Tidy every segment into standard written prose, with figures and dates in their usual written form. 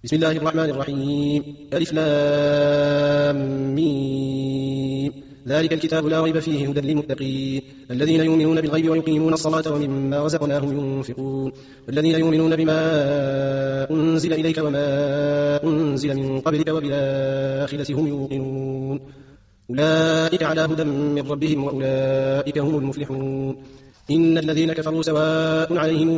بسم الله الرحمن الرحيم. ألف لام ميم. ذلك الكتاب لا ريب فيه هدى للمتقين الذين يؤمنون بالغيب ويقيمون الصلاة ومما رزقناهم ينفقون والذين يؤمنون بما أنزل إليك وما أنزل من قبلك وبالآخرة هم يوقنون أولئك على هدى من ربهم وأولئك هم المفلحون. إن الذين كفروا سواء عليهم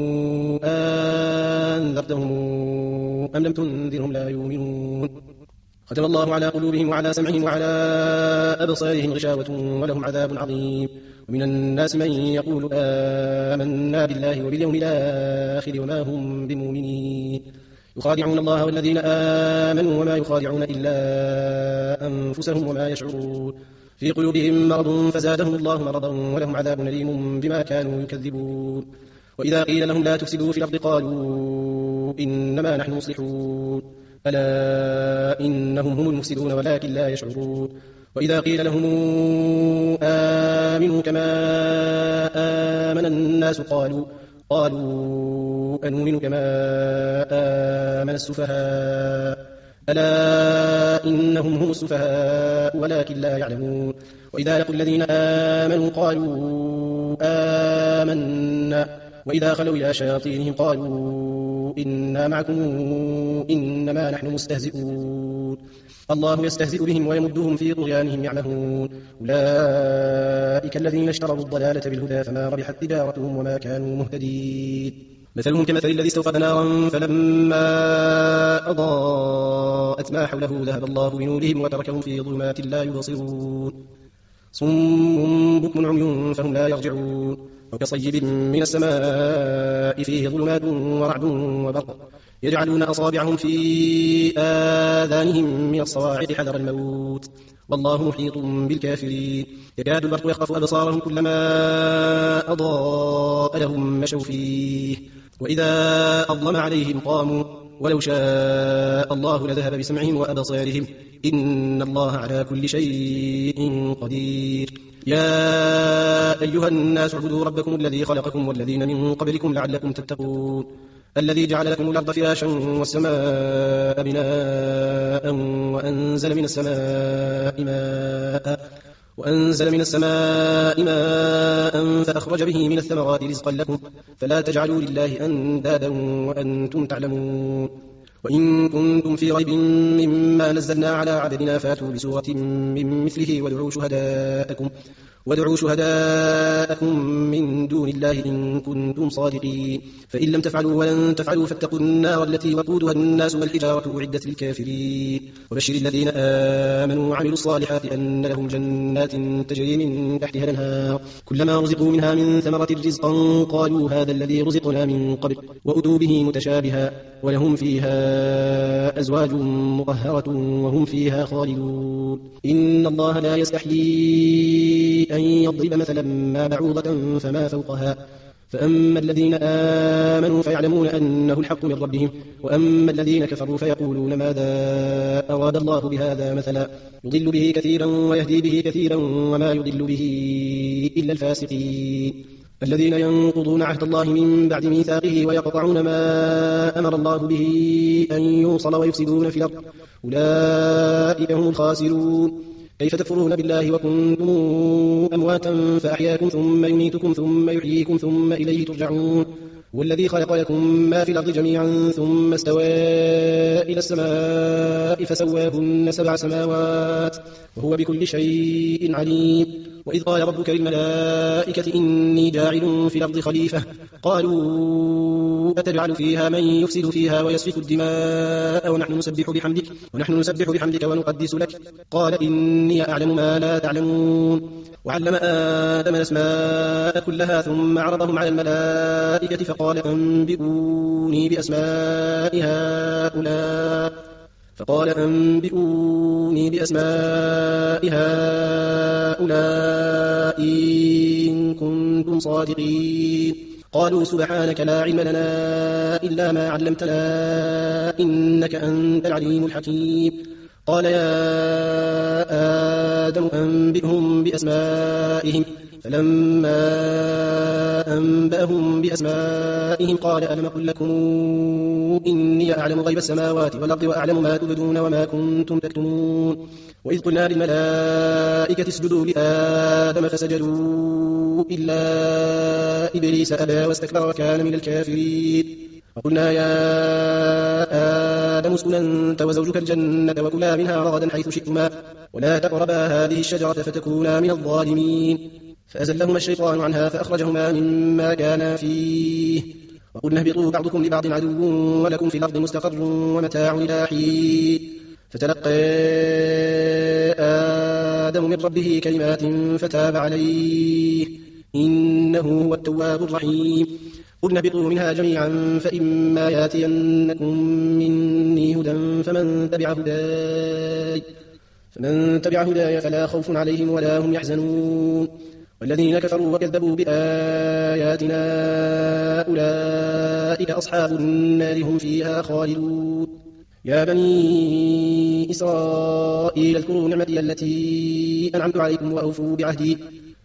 أنذرتهم أم لم تنذرهم لا يؤمنون. ختم الله على قلوبهم وعلى سمعهم وعلى أبصارهم غشاوة ولهم عذاب عظيم. ومن الناس من يقول آمنا بالله وباليوم الآخر وما هم بمؤمنين يخادعون الله والذين آمنوا وما يخادعون إلا أنفسهم وما يشعرون. في قلوبهم مرض فزادهم الله مرضا ولهم عذاب أليم بما كانوا يكذبون. وإذا قيل لهم لا تفسدوا في الأرض قالوا إنما نحن مصلحون ألا إنهم هم المفسدون ولكن لا يشعرون. وإذا قيل لهم آمنوا كما آمن الناس قالوا أنؤمن كما آمن السفهاء ألا إنهم هم السفهاء ولكن لا يعلمون. وإذا لقوا الذين آمنوا قالوا آمنا وإذا خلوا إلى شياطينهم قالوا إنا معكم إنما نحن مستهزئون الله يستهزئ بهم ويمدهم في طغيانهم يعمهون. أولئك الذين اشتروا الضلالة بالهدى فما ربحت تجارتهم وما كانوا مهتدين. مثلهم كمثل الذي استوقد نارا فلما أضاءت ما حوله ذهب الله بنورهم وتركهم في ظلمات لا يبصرون صم بكم عمي فهم لا يرجعون. وكصيب من السماء فيه ظلمات ورعد وبرق يجعلون أصابعهم في آذانهم من الصواعق حذر الموت والله محيط بالكافرين. يكاد البرق يخطف أبصارهم كلما أضاء لهم مشوا فيه وإذا أظلم عليهم قاموا ولو شاء الله لذهب بسمعهم وأبصارهم إن الله على كل شيء قدير. يا أيها الناس اعبدوا ربكم الذي خلقكم والذين من قبلكم لعلكم تتقون الذي جعل لكم الأرض فراشا والسماء بناء وأنزل من السماء ماء فأخرج به من الثمرات رزقا لكم فلا تجعلوا لله أندادا وأنتم تعلمون. وإن كنتم في ريب مما نزلنا على عبدنا فاتوا بسورة من مثله وادعوا شهداءكم من دون الله إن كنتم صادقين فإن لم تفعلوا ولن تفعلوا فاتقوا النار التي وقودها الناس والحجارة أعدت للكافرين. وبشر الذين آمنوا وعملوا الصالحات أن لهم جنات تجري من تحتها الأنهار كلما رزقوا منها من ثمرة رزقا قالوا هذا الذي رزقنا من قبل وأتوا به متشابها ولهم فيها أزواج مطهرة وهم فيها خالدون. إن الله لا يستحيي أن يضرب مثلا ما بعوضة فما فوقها فأما الذين آمنوا فيعلمون أنه الحق من ربهم وأما الذين كفروا فيقولون ماذا أراد الله بهذا مثلا يضل به كثيرا ويهدي به كثيرا وما يضل به إلا الفاسقين الذين ينقضون عهد الله من بعد ميثاقه ويقطعون ما أمر الله به أن يوصل ويفسدون في الأرض أولئك هم الخاسرون. كيف تكفرون بالله وكنتم أمواتا فأحياكم ثم يميتكم ثم يحييكم ثم إليه ترجعون. والذي خلق لكم ما في الأرض جميعا ثم استوى إلى السماء فسواهن 7 سماوات وهو بكل شيء عليم. وإذ قال ربك للملائكة إني جاعل في الأرض خليفة قالوا أتجعل فيها من يفسد فيها ويسفك الدماء ونحن نسبح بحمدك ونقدس لك قال إني أعلم ما لا تعلمون. وعلم آدم الأسماء كلها ثم عرضهم على الملائكة فقال أنبئوني بأسماء هؤلاء إن كنتم صادقين قالوا سبحانك لا علم لنا إلا ما علمتنا إنك أنت العليم الحكيم. قال يا آدم أنبئهم بأسمائهم فلما أنبأهم بأسمائهم قال ألم أقل لكم إني أعلم غيب السماوات والأرض وأعلم ما تبدون وما كنتم تكتمون وإذ قلنا للملائكة اسجدوا لآدم فسجدوا إلا إبليس أبى واستكبر وكان من الكافرين وقلنا يا آدم اسكن أنت وزوجك الجنة وكلا منها رغدا حيث شئتما ولا تقربا هذه الشجرة فتكونا من الظالمين فأزلهما الشيطان عنها فأخرجهما مما كانا فيه وقلنا اهبطوا بعضكم لبعض عدو ولكم في الأرض مستقر ومتاع إلى حين فتلقى آدم من ربه كلمات فتاب عليه إنه هو التواب الرحيم قلنا اهبطوا منها جميعا فإما ياتينكم مني هدى فمن تبع هداي فلا خوف عليهم ولا هم يحزنون والذين كفروا وكذبوا بآياتنا أولئك أصحاب النار هم فيها خالدون يا بني إسرائيل اذكروا نعمتي التي أنعمت عليكم وأوفوا بعهدي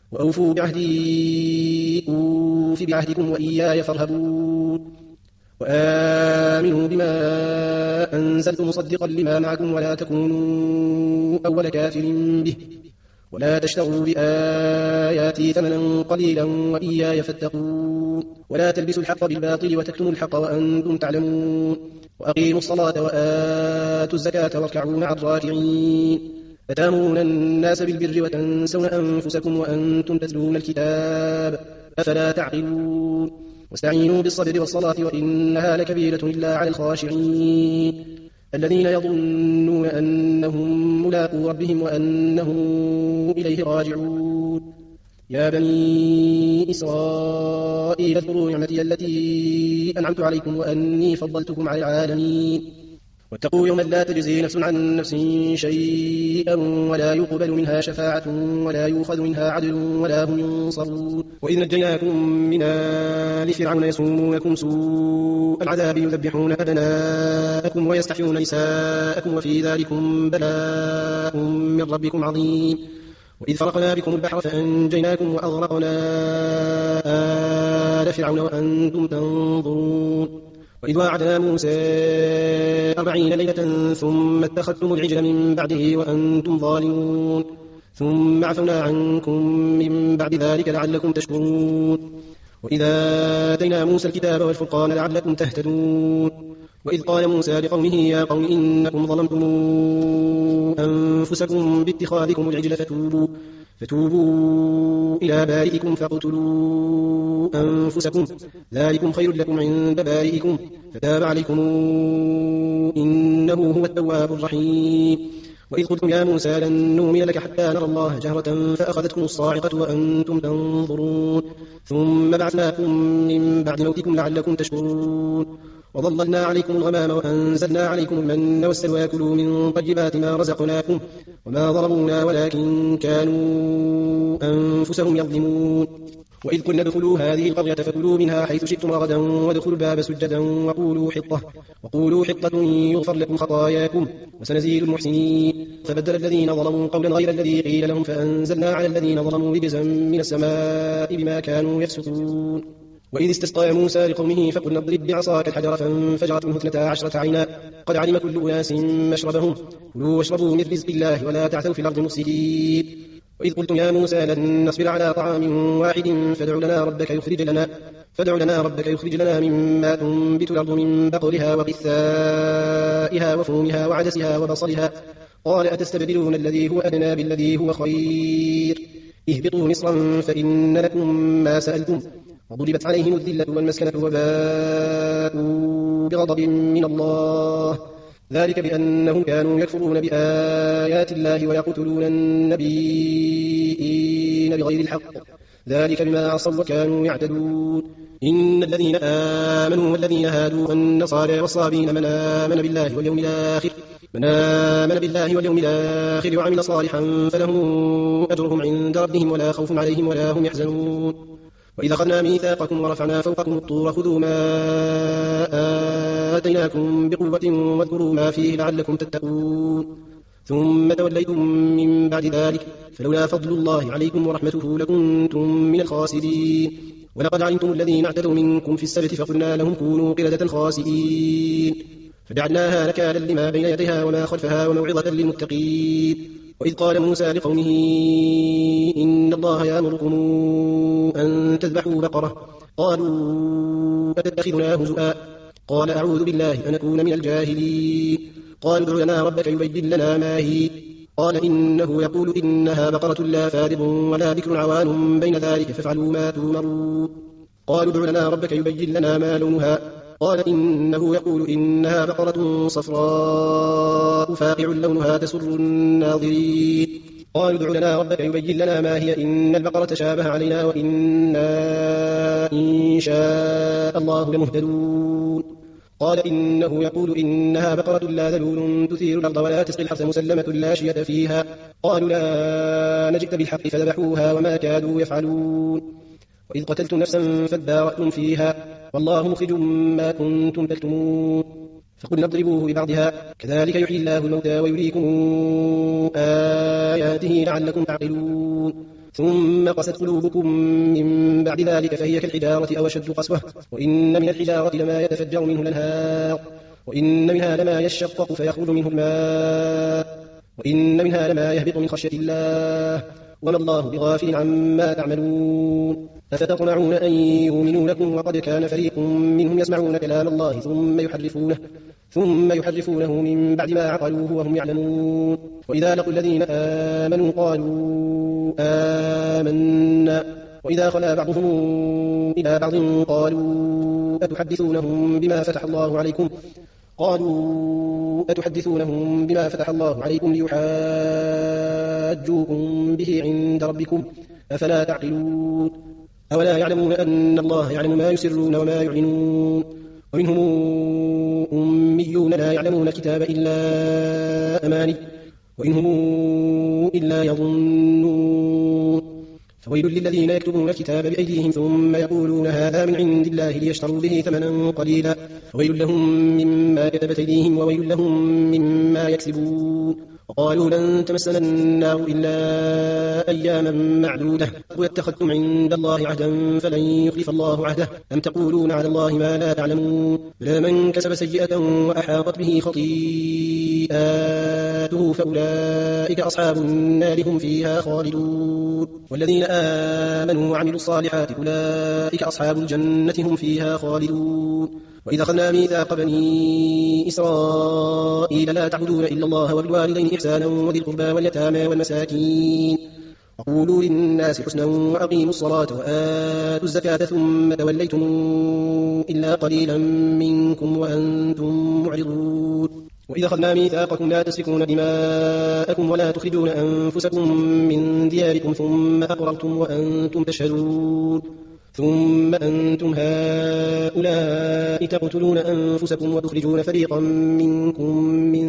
أوف بعهدكم وإياي فارهبون وآمنوا بما أنزلت مصدقا لما معكم ولا تكونوا أول كافر به ولا تشتروا بآياتي ثمنا قليلا وإياي فاتقون ولا تلبسوا الحق بالباطل وتكتموا الحق وأنتم تعلمون وأقيموا الصلاة وآتوا الزكاة واركعوا مع الراكعين أتأمرون الناس بالبر وتنسون أنفسكم وأنتم تتلون الكتاب أفلا تعقلون واستعينوا بالصبر والصلاة وإنها لكبيرة إلا على الخاشعين الذين يظنون أنهم ملاقو ربهم وأنهم إليه راجعون يا بني إسرائيل اذكروا نعمتي التي أنعمت عليكم وأني فضلتكم على العالمين واتقوا يوما لا تجزي نفس عن نفس شيئا ولا يقبل منها شفاعة ولا يؤخذ منها عدل ولا هم ينصرون وإذ نجيناكم من آل فرعون يسومونكم سوء العذاب يذبحون أبناءكم ويستحيون نساءكم وفي ذلكم بلاء من ربكم عظيم وإذ فرقنا بكم البحر فأنجيناكم وأغرقنا آل فرعون وأنتم تنظرون وإذ وعدنا موسى 40 ليلة ثم اتخذتم العجل من بعده وأنتم ظالمون ثم عفونا عنكم من بعد ذلك لعلكم تشكرون وإذا آتينا موسى الكتاب والفرقان لعلكم تهتدون وإذ قال موسى لقومه يا قوم إنكم ظلمتم أنفسكم باتخاذكم العجل فتوبوا إلى بارئكم فاقتلوا أنفسكم ذلكم خير لكم عند بارئكم فتاب عليكم إنه هو التواب الرحيم وإذ قلتم يا موسى لن نؤمن لك حتى نرى الله جهرة فأخذتكم الصاعقة وأنتم تنظرون ثم بعثناكم من بعد موتكم لعلكم تشكرون وظللنا عليكم الغمام وأنزلنا عليكم المن والسلوى كلوا من طيبات ما رزقناكم وما ظلمونا ولكن كانوا أنفسهم يظلمون وإذ قلنا ادخلوا هذه القرية فكلوا منها حيث شئتم رغدا وادخلوا الباب سجدا وقولوا حطة يغفر لكم خطاياكم وسنزيد المحسنين فبدل الذين ظلموا قولا غير الذي قيل لهم فأنزلنا على الذين ظلموا رجزا من السماء بما كانوا يفسقون وإذ استسقى موسى لقومه فقلنا اضرب بعصاك الحجر فانفجرت منه 12 عينا قد علم كل أناس مشربهم كلوا واشربوا من رزق الله ولا تعثوا في الأرض مفسدين وإذ قلتم يا موسى لن نصبر على طعام واحد فادع لنا ربك يخرج لنا مما تنبت الأرض من بقلها وقثائها وفومها وعدسها وبصلها قال أتستبدلون الذي هو أدنى بالذي هو خير اهبطوا مصرا فإن لكم ما سألتم وضربت عليهم الذلة والمسكنة وباءوا بغضب من الله ذلك بأنهم كانوا يكفرون بآيات الله ويقتلون النبيين بغير الحق ذلك بما عصوا وكانوا يعتدون إن الذين آمنوا والذين هادوا والنصارى والصابين من آمن بالله واليوم الآخر وعمل صالحا فلهم أجرهم عند ربهم ولا خوف عليهم ولا هم يحزنون وإذا أخذنا ميثاقكم ورفعنا فوقكم الطور خذوا ما آتيناكم بقوة واذكروا ما فيه لعلكم تتقون ثم توليتم من بعد ذلك فلولا فضل الله عليكم ورحمته لكنتم من الخاسرين ولقد علمتم الذين اعتدوا منكم في السبت فقلنا لهم كونوا قردة خاسئين فجعلناها نكالا لما بين يديها وما خلفها وموعظة للمتقين. وإذ قال موسى لقومه إن الله يأمركم أن تذبحوا بقرة قالوا أتتخذنا هزؤا قال أعوذ بالله أن أكون من الجاهلين. قالوا ادع لنا ربك يبين لنا ما هي قال إنه يقول إنها بقرة لا فارض ولا بكر عوان بين ذلك فافعلوا ما تؤمرون. قالوا ادع لنا ربك يبين لنا ما لونها قال إنه يقول إنها بقرة صفراء فاقع لونها تسر الناظرين. قالوا ادع لنا ربك يبين لنا ما هي إن البقرة شابه علينا وإنا إن شاء الله لمهتدون. قال إنه يقول إنها بقرة لا ذلول تثير الأرض ولا تسقي الحرث مسلمة لا شية فيها. قالوا لا نجئت بالحق فذبحوها وما كادوا يفعلون. وإذ قتلتم نفسا فادارأتم فيها والله مخرج ما كنتم تكتمون. فقلنا اضربوه ببعضها كذلك يحيي الله الموتى ويريكم آياته لعلكم تعقلون. ثم قست قلوبكم من بعد ذلك فهي كالحجارة أو أشد قسوة وإن من الحجارة لما يتفجر منه الأنهار وإن منها لما يشقق فيخرج منه الماء وإن منها لما يهبط من خشية الله وما الله بغافل عما تعملون. أفتطمعون أن يؤمنوا لكم وقد كان فريق منهم يسمعون كلام الله ثم يحرفونه من بعد ما عقلوه وهم يعلمون. وإذا لقوا الذين آمنوا قالوا آمنا وإذا خلا بعضهم إلى بعض قالوا أتحدثونهم بما فتح الله عليكم ليحاجوكم به عند ربكم أفلا تعقلون. أولا يعلمون أن الله يعلم ما يسرون وما يعلنون. ومنهم أميون لا يعلمون الكتاب إلا أماني وإنهم إلا يظنون. فويل للذين يكتبون الكتاب بأيديهم ثم يقولون هذا من عند الله ليشتروا به ثمنا قليلا فويل لهم مما كتبت أيديهم وويل لهم مما يكسبون. وقالوا لن تمسنا النار إلا أياما معدودة واتخذتم عند الله عهدا فلن يخلف الله عهده أم تقولون على الله ما لا تعلمون. بلى من كسب سيئة وأحاطت به خطيئاته فأولئك أصحاب النار هم فيها خالدون. والذين آمنوا وعملوا الصالحات أولئك أصحاب الجنة هم فيها خالدون. وإذا أخذنا ميثاق بني إسرائيل لا تعبدون إلا الله وبالوالدين إحسانا وذي القربى واليتامى والمساكين وقولوا للناس حسنا وأقيموا الصلاة وآتوا الزكاة ثم توليتم إلا قليلا منكم وأنتم معرضون. وإذا أخذنا ميثاقكم لا تسفكون دماءكم ولا تخرجون أنفسكم من دياركم ثم أقررتم وأنتم تشهدون. ثم أنتم هؤلاء تقتلون أنفسكم وتخرجون فريقا منكم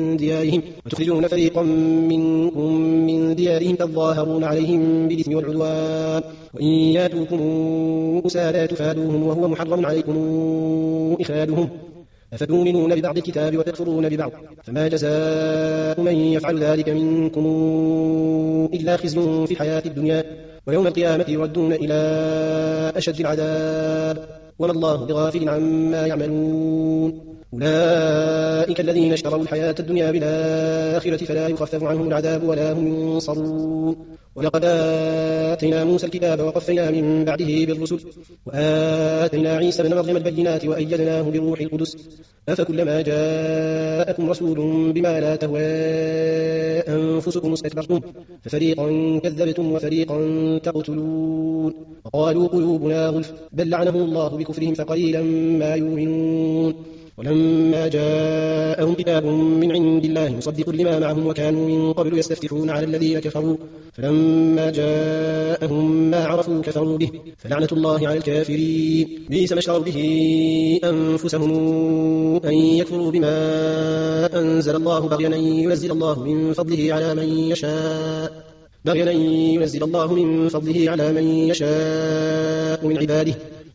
من ديارهم تظاهرون عليهم بالإثم والعدوان وإن ياتوكم أسارى تفادوهم وهو محرم عليكم إخراجهم أفتؤمنون ببعض الكتاب وتكفرون ببعض فما جزاء من يفعل ذلك منكم إلا خزي في الحياة الدنيا ويوم القيامة يردون إلى أشد العذاب وما الله بغافل عما يعملون. أولئك الذين اشتروا الحياة الدنيا بالآخرة فلا يخفف عنهم العذاب ولا هم ينصرون. ولقد آتينا موسى الكتاب وقفينا من بعده بالرسل وآتينا عيسى بن مريم البينات وأيدناه بروح القدس أفكلما جاءكم رسول بما لا تهوى أنفسكم استكبرتم ففريقا كذبتم وفريقا تقتلون. وقالوا قلوبنا غلف بل لعنهم الله بكفرهم فقليلا ما يؤمنون. ولما جاءهم كتاب من عند الله مصدق لما معهم وكانوا من قبل يستفتحون على الذين كفروا فلما جاءهم ما عرفوا كفروا به فلعنة الله على الكافرين. بئس ما اشتروا به أنفسهم أن يكفروا بما أنزل الله بغيا أن ينزل الله من فضله على من يشاء من عباده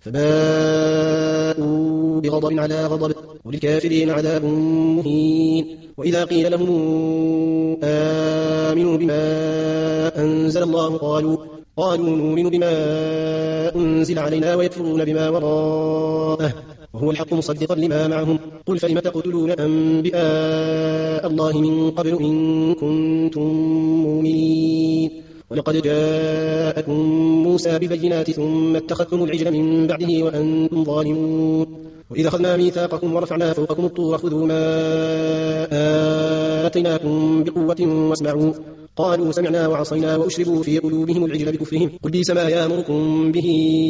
فباءوا بغضب على غضب وللكافرين عذاب مهين. وإذا قيل لهم آمنوا بما أنزل الله قالوا نؤمن بما أنزل علينا ويكفرون بما وراءه وهو الحق مصدقا لما معهم قل فلم تقتلون أنبياء الله من قبل إن كنتم مؤمنين ولقد جاءكم موسى ببينات ثم اتخذتم العجل من بعده وأنتم ظالمون وإذا أخذنا ميثاقكم ورفعنا فوقكم الطور خذوا ما آتيناكم بقوة واسمعوا قالوا سمعنا وعصينا وأشربوا في قلوبهم العجل بكفرهم قل بئس ما يأمركم به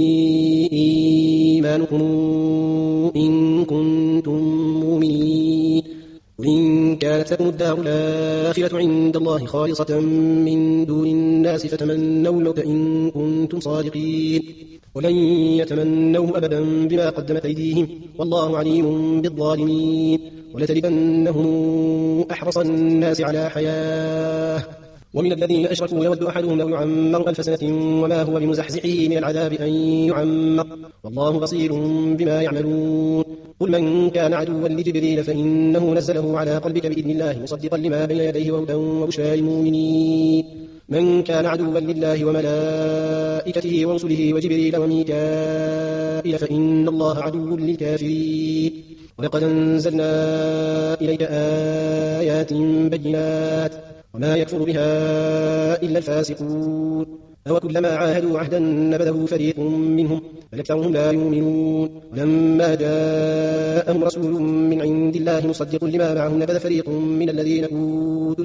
إيمانكم إن كنتم مؤمنين وإن كانت لكم الدار الآخرة عند الله خالصة من دون الناس فتمنوا الموت إن كنتم صادقين ولن يتمنوه أبدا بما قدمت أيديهم والله عليم بالظالمين ولتجدنهم أحرص الناس على حياة ومن الذين أشركوا يود أحدهم لو يعمر 1000 سنة وما هو بمزحزحه من العذاب أن يعمر والله بصير بما يعملون قل من كان عدوا لجبريل فإنه نزله على قلبك بإذن الله مصدقا لما بين يديه وهدى وبشرى للمؤمنين من كان عدوا لله وملائكته ورسله وجبريل وميكائيل فإن الله عدو للكافرين ولقد أنزلنا إليك آيات بينات وما يكفر بها إلا الفاسقون أو كلما عاهدوا عهدا نبذه فريق منهم بل أكثرهم لا يؤمنون ولما جاءهم رسول من عند الله مصدق لما معهم نبذ فريق من الذين أوتوا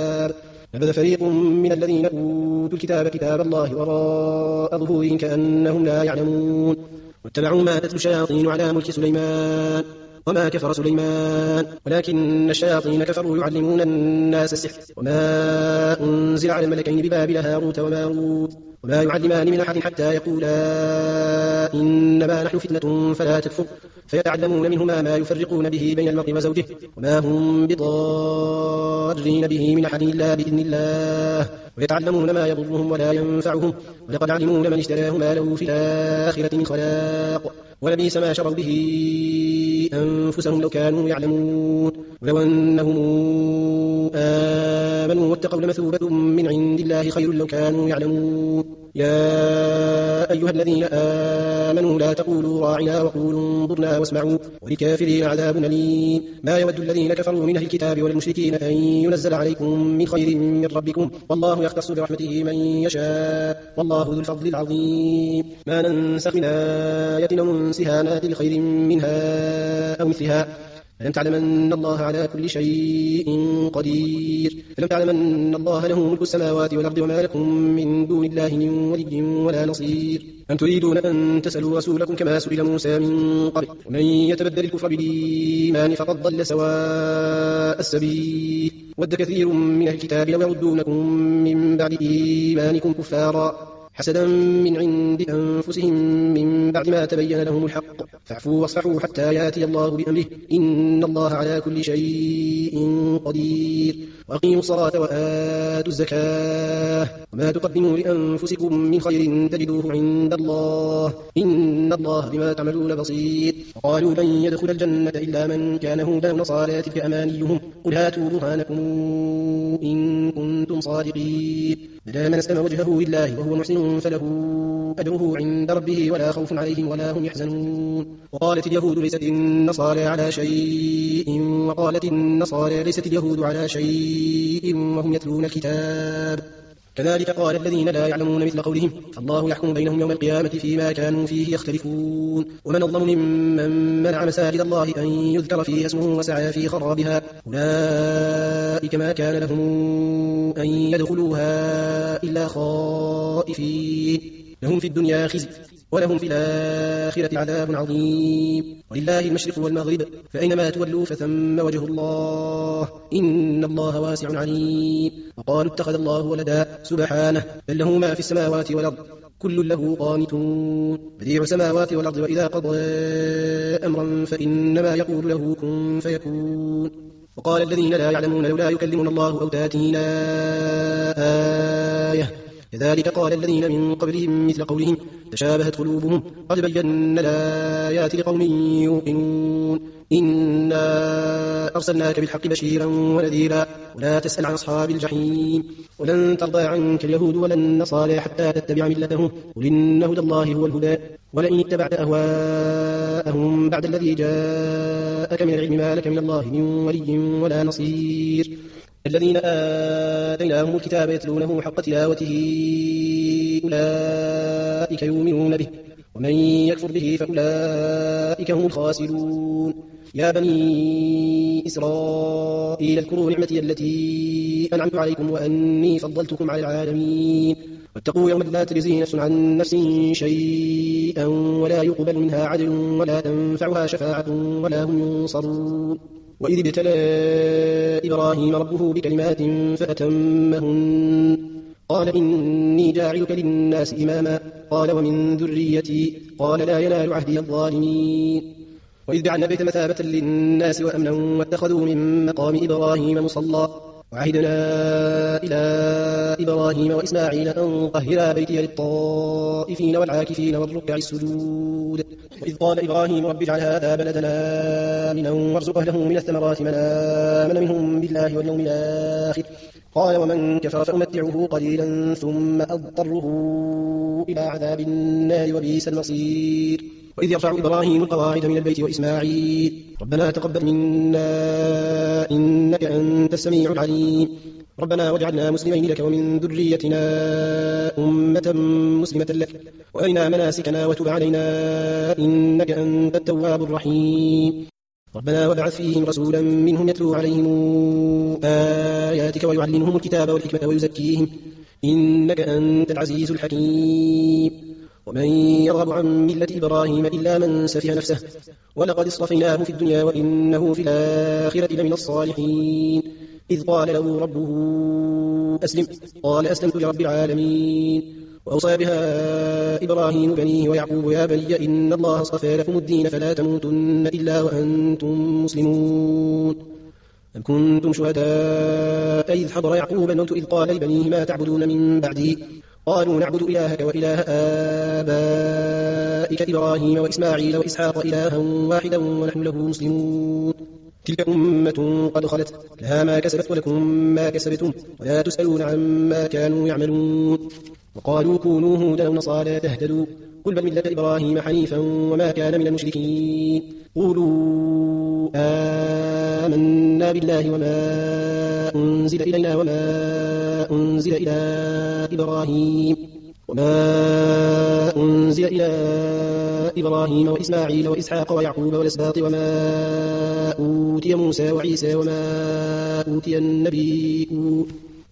الكتاب كتاب الله وراء ظهورهم كأنهم لا يعلمون واتبعوا ما تتلو الشياطين على ملك سليمان وما كفر سليمان ولكن الشياطين كفروا يعلمون الناس السحر وما أنزل على الملكين ببابل هاروت وماروت وما يعلمان من أحد حتى يقولا إنما نحن فتنة فلا تكفر فيتعلمون منهما ما يفرقون به بين المرء وزوجه وما هم بضارين به من أحد إلا بإذن الله ويتعلمون ما يضرهم ولا ينفعهم ولقد علموا لمن اشتراه ما له في الآخرة من خلاق ولبئس ما شروا به أنفسهم لو كانوا يعلمون ولو أنهم آمنوا واتقوا لمثوبة من عند الله خير لو كانوا يعلمون يا أيها الذين آمنوا لا تقولوا راعنا وقولوا انظرنا واسمعوا وللكافرين عذاب أليم ما يود الذين كفروا من أهل الكتاب والمشركين أن ينزل عليكم من خير من ربكم والله يختص برحمته من يشاء والله ذو الفضل العظيم ما ننسخ من آية أو ننسها نأتي بخير منها أو مثلها ألم تعلم أن الله على كل شيء قدير ألم تعلم أن الله له ملك السماوات والأرض وما لكم من دون الله من ولي ولا نصير أم تريدون أن تسألوا رسولكم كما سئل موسى من قبل ومن يتبدل الكفر بالإيمان فقد ضل سواء السبيل ود كثير من الكتاب لو يردونكم من بعد إيمانكم كفارا حسدا من عند أنفسهم من بعد ما تبين لهم الحق فاعفوا واصفحوا حتى يأتي الله بأمره إن الله على كل شيء قدير وأقيموا الصلاة وآتوا الزكاة وما تقدموا لأنفسكم من خير تجدوه عند الله إن الله بما تعملون بصير وقالوا لن يدخل الجنة إلا من كان هودا ونصارى تلك أمانيهم قل هاتوا برهانكم إن كنتم صادقين بلى من أسلم وجهه لله وهو محسن فله أجره عند ربه ولا خوف عليهم ولا هم يحزنون وقالت اليهود ليست النصارى على شيء وقالت النصارى ليست اليهود على شيء وهم يتلون الكتاب كذلك قال الذين لا يعلمون مثل قولهم فالله يحكم بينهم يوم القيامة فيما كانوا فيه يختلفون ومن أظلم ممن منع مساجد الله أن يذكر فيها اسمه وسعى في خرابها أولئك ما كان لهم أن يدخلوها إلا خائفين لهم في الدنيا خزي ولهم في الآخرة عذاب عظيم ولله المشرق والمغرب فأينما تولوا فثم وجه الله إن الله واسع عليم وقالوا اتخذ الله ولدا سبحانه بل له ما في السماوات والأرض كل له قانتون بديع السماوات والأرض وإذا قضى أمرا فإنما يقول له كن فيكون وقال الذين لا يعلمون لولا يكلمنا الله أو تأتينا آية كذلك قال الذين من قبلهم مثل قولهم تشابهت قلوبهم قد بينا الآيات لقوم يوقنون إنا أرسلناك بالحق بشيرا ونذيرا ولا تسأل عن أصحاب الجحيم ولن ترضى عنك اليهود ولا النصارى حتى تتبع ملتهم قل إن هدى الله هو الهدى ولئن اتبعت أهواءهم بعد الذي جاءك من العلم ما لك من الله من ولي ولا نصير الذين آتيناهم الكتاب يتلونه حق تلاوته أولئك يؤمنون به ومن يكفر به فأولئك هم الخاسرون يا بني إسرائيل اذكروا نعمتي التي أنعمت عليكم وأني فضلتكم على العالمين واتقوا يوما لا تجزي نفس عن نفس شيئا ولا يقبل منها عدل ولا تنفعها شفاعة ولا هم ينصرون وإذ ابتلى إبراهيم ربه بكلمات فأتمهن قال إني جاعلك للناس إماما قال ومن ذريتي قال لا ينال عهدي الظالمين وإذ جعلنا البيت مثابة للناس وأمنا واتخذوا من مقام إبراهيم مصلى وعهدنا إلى إبراهيم وإسماعيل أن طهرا بيتي للطائفين والعاكفين والركع السجود وإذ قال إبراهيم رب اجعل هذا بلدنا آمنا وارزق أهله من الثمرات من آمن منهم بالله واليوم الآخر قال ومن كفر فأمتعه قليلا ثم أضطره إلى عذاب النار وبئس المصير وإذ يرفع إبراهيم القواعد من البيت وإسماعيل ربنا تقبل منا إنك أنت السميع العليم ربنا واجعلنا مسلمين لك ومن ذريتنا أمة مسلمة لك وأرنا مناسكنا وتب علينا إنك أنت التواب الرحيم ربنا وابعث فيهم رسولا منهم يتلو عليهم آياتك ويعلمهم الكتاب والحكمة ويزكيهم إنك أنت العزيز الحكيم ومن يرغب عن ملة إبراهيم إلا من سفه نفسه ولقد اصطفيناه في الدنيا وإنه في الآخرة لمن الصالحين إذ قال له ربه أسلم قال أسلمت لرب العالمين وأوصى بها إبراهيم بنيه ويعقوب يا بني إن الله اصطفى لكم الدين فلا تموتن إلا وأنتم مسلمون أم كنتم شهداء إذ حضر يعقوب الموت إذ قال لبنيه ما تعبدون من بعدي قالوا نعبد إلهك وإله آبائك إبراهيم وإسماعيل وإسحاق إلها واحدا ونحن له مسلمون تلك أمة قد خلت لها ما كسبت ولكم ما كسبتم ولا تسألون عما كانوا يعملون وقالوا كونوا هودا أو نصارى تهتدوا قل بل ملة إبراهيم حنيفا وما كان من المشركين قولوا آمنا بالله وما أنزل إلينا وما أنزل إلى إبراهيم وإسماعيل وإسحاق ويعقوب والأسباط وما أوتي موسى وعيسى وما أوتي النبيون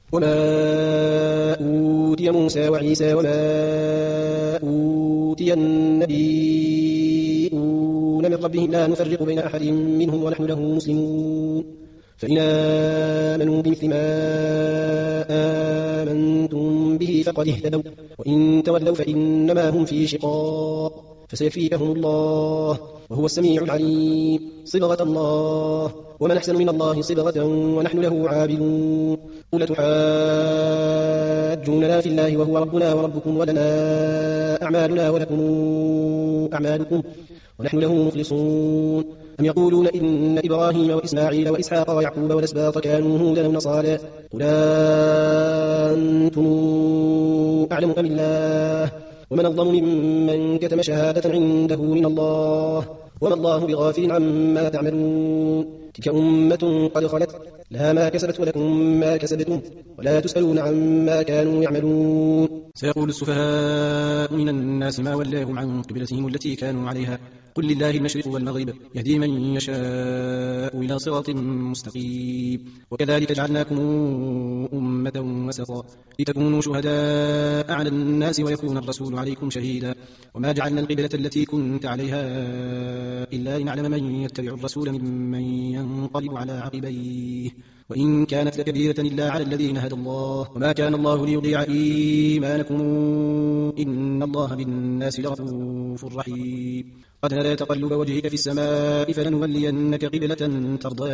من ربهم لا نفرق بين أحد منهم ونحن له مسلمون فإن آمنوا بمثل ما آمنتم به فقد اهتدوا وإن تولوا فإنما هم في شقاق فسيكفيكهم الله وهو السميع العليم صبغة الله ومن أحسن من الله صبغة ونحن له عابدون قل تحاجوننا في الله وهو ربنا وربكم ولنا أعمالنا ولكم أعمالكم ونحن له مخلصون أم يقولون إن إبراهيم وإسماعيل وإسحاق ويعقوب والأسباط كانوا هودا أو نصارى قل أنتم أعلم أم الله ومن أظلم ممن كتم شهادة عنده من الله وما الله بغافل عما تعملون تلك أمة قد خلت لها ما كسبت ولكم ما كسبتم ولا تسألون عما كانوا يعملون سيقول السفهاء من الناس ما ولاهم عن قبلتهم التي كانوا عليها قل لله المشرق والمغرب يهدي من يشاء إلى صراط مستقيم وكذلك جعلناكم أمة وسطا لتكونوا شهداء على الناس ويكون الرسول عليكم شهيدا وما جعلنا القبلة التي كنت عليها إلا لنعلم من يتبع الرسول ممن ينقلب على عقبيه وإن كانت لكبيرة إلا على الذين هدى الله وما كان الله ليضيع إيمانكم إن الله بالناس لرؤوف رحيم قد نرى تقلب وجهك في السماء فلنولينك قبلة ترضاها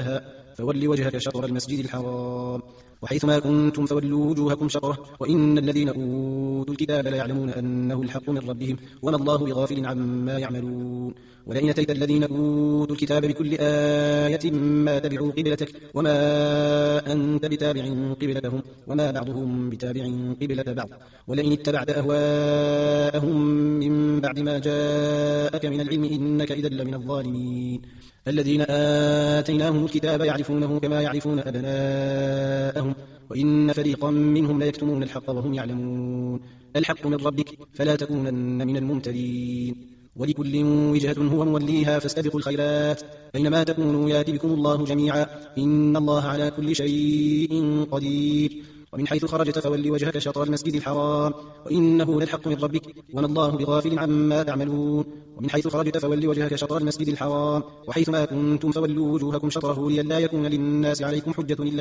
فول وجهك شطر المسجد الحرام وحيثما كنتم فولوا وجوهكم شطره وإن الذين أوتوا الكتاب ليعلمون أنه الحق من ربهم وما الله بغافل عما يعملون ولئن أتيت الذين أوتوا الكتاب بكل آية ما تبعوا قبلتك وما أنت بتابع قبلتهم وما بعضهم بتابع قبلة بعض ولئن اتبعت أهواءهم من بعد ما جاءك من العلم إنك إذا لمن الظالمين الذين آتيناهم الكتاب يعرفونه كما يعرفون أبناءهم وإن فريقا منهم ليكتمون الحق وهم يعلمون الحق من ربك فلا تكونن من الممترين ولكل وجهة هو موليها فاستبقوا الخيرات أينما تكونوا يأتي بكم الله جميعا إن الله على كل شيء قدير ومن حيث خرجت فول وجهك شطر المسجد الحرام وإنه للحق من ربك وما الله بغافل عما تعملون ومن حيث خرجت فول وجهك شطر المسجد الحرام وحيثما كنتم فولوا وجوهكم شطره لئلا يكون للناس عليكم حجة إلا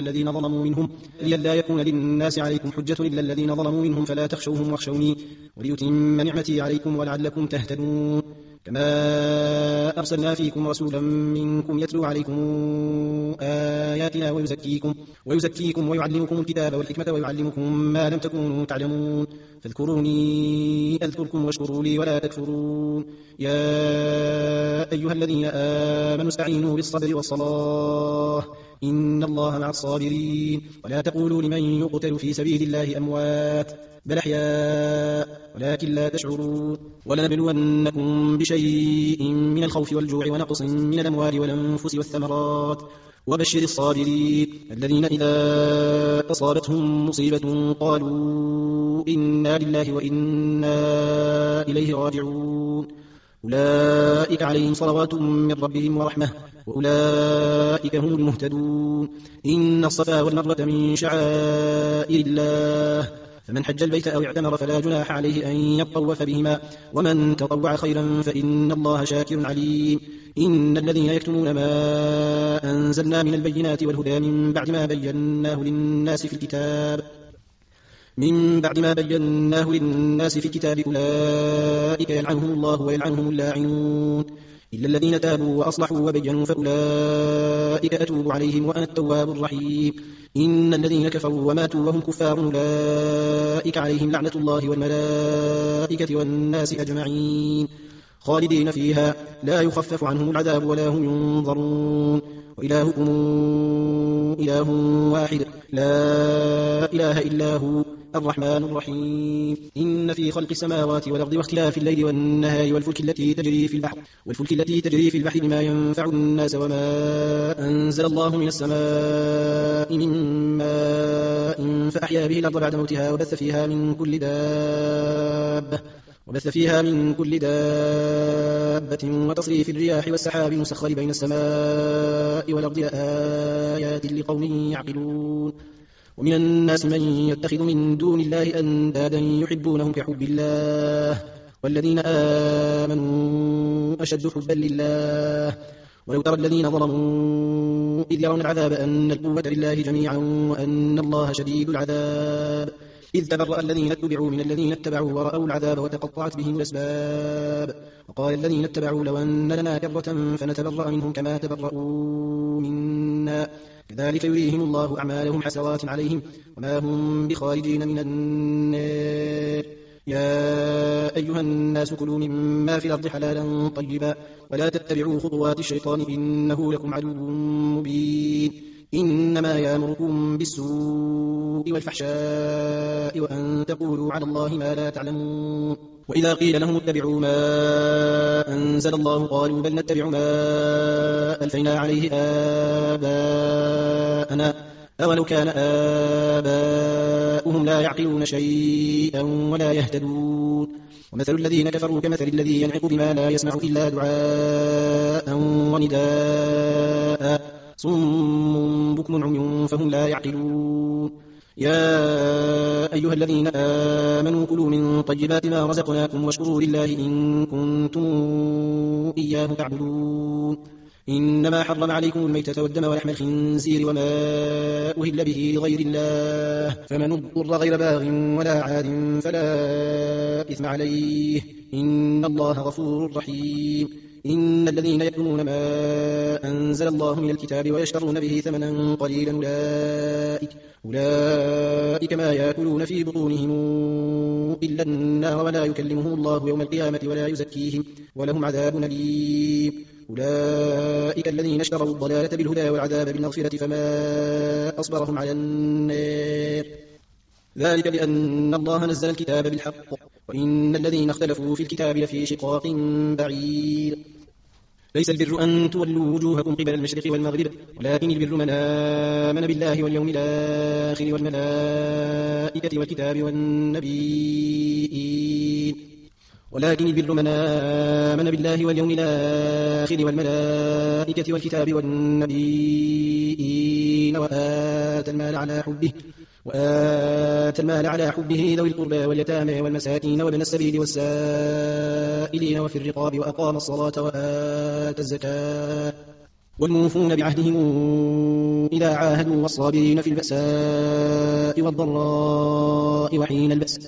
الذين ظلموا منهم فلا تخشوهم واخشوني وليتم نعمتي عليكم ولعلكم تهتدون كما أرسلنا فيكم رسولا منكم يتلو عليكم آياتنا ويزكيكم ويعلمكم الكتاب والحكمة ويعلمكم ما لم تكونوا تعلمون فاذكروني أذكركم واشكروا لي ولا تكفرون يا أيها الذين آمنوا استعينوا بالصبر والصلاة إن الله مع الصابرين ولا تقولوا لمن يقتل في سبيل الله أموات بل أحياء ولكن لا تشعرون ولنبلونكم بشيء من الخوف والجوع ونقص من الأموال والأنفس والثمرات وبشر الصابرين الذين إذا أصابتهم مصيبة قالوا إنا لله وإنا إليه راجعون أولئك عليهم صلوات من ربهم ورحمة وأولئك هم المهتدون إن الصفا والمروة من شعائر الله فمن حج البيت أو اعتمر فلا جناح عليه أن يطوف بهما ومن تطوع خيرا فإن الله شاكر عليم إن الذين يكتمون ما أنزلنا من البينات والهدى من بعد ما بيناه للناس في الكتاب أولئك يلعنهم الله ويلعنهم اللاعنون إلا الذين تابوا وأصلحوا وبينوا فأولئك أتوب عليهم وأنا التواب الرحيم إن الذين كفروا وماتوا وهم كفار أولئك عليهم لعنة الله والملائكة والناس أجمعين خالدين فيها لا يخفف عنهم العذاب ولا هم ينظرون وإلهكم إله واحد لا إله إلا هو الرحمن الرحيم إن في خلق السماوات والأرض واختلاف الليل والنهار والفلك التي تجري في البحر بما ينفع الناس وما أنزل الله من السماء من ماء فأحيا به الأرض بعد موتها وبث فيها من كل دابة وتصريف الرياح والسحاب المسخر بين السماء والأرض لآيات لقوم يعقلون ومن الناس من يتخذ من دون الله أندادا يحبونهم كحب الله والذين آمنوا أشد حبا لله ولو ترى الذين ظلموا إذ يرون العذاب أن القوة لله جميعا وأن الله شديد العذاب إذ تبرأ الذين اتبعوا من الذين اتبعوا ورأوا العذاب وتقطعت بهم الأسباب وقال الذين اتبعوا لو أن لنا كرة فنتبرأ منهم كما تبرؤوا منا كذلك يريهم الله أعمالهم حسرات عليهم وما هم بخارجين من النار يا أيها الناس كلوا مما في الأرض حلالا طيبا ولا تتبعوا خطوات الشيطان إنه لكم عدو مبين إنما يأمركم بالسوء والفحشاء وأن تقولوا على الله ما لا تعلمون وإذا قيل لهم اتبعوا ما أنزل الله قالوا بل نتبع ما ألفينا عليه آباءنا أولو كان آباؤهم لا يعقلون شيئا ولا يهتدون ومثل الذين كفروا كمثل الذي ينعق بما لا يسمع إلا دعاء ونداء صم بكم عمي فهم لا يعقلون يا أيها الذين آمنوا كلوا من طيبات ما رزقناكم واشكروا لله إن كنتم إياه تعبدون إنما حرم عليكم الميتة والدم ولحم الخنزير وما أهل به لغير الله فمن اضطر غير باغ ولا عاد فلا إثم عليه إن الله غفور رحيم إن الذين يكتمون ما أنزل الله من الكتاب ويشترون به ثمنا قليلا أولئك ما يأكلون في بطونهم إلا النار ولا يكلمهم الله يوم القيامة ولا يزكيهم ولهم عذاب أليم أولئك الذين اشتروا الضلالة بالهدى والعذاب بالمغفرة فما أصبرهم على النار ذلك بأن الله نزل الكتاب بالحق وإن الذين اختلفوا في الكتاب لفي شقاق بعيد ليس البر أن تولوا وجوهكم قبل المشرق والمغرب ولكن البر من آمن بالله واليوم الآخر والملائكة والكتاب والنبيين ولكن البر من آمن بالله واليوم الآخر والملائكة والكتاب والنبيين وآتى المال على حبه ذوي القربى واليتامى والمساكين وابن السبيل والسائلين وفي الرقاب وأقام الصلاة وآتى الزكاة والموفون بعهدهم إذا عاهدوا والصابرين في البأساء والضراء وحين البأس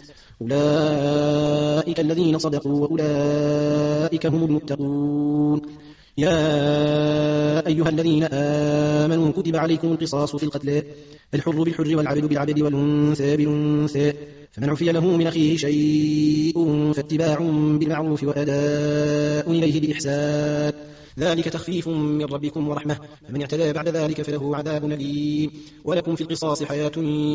أولئك الذين صدقوا وأولئك هم المتقون يا أيها الذين آمنوا كتب عليكم القصاص في القتلى الحر بالحر والعبد بالعبد والأنثى بالأنثى فمن عفي له من أخيه شيء فاتباع بالمعروف وأداء إليه بإحسان ذلك تخفيف من ربكم ورحمة فمن اعتدى بعد ذلك فله عذاب أليم ولكم في القصاص حياة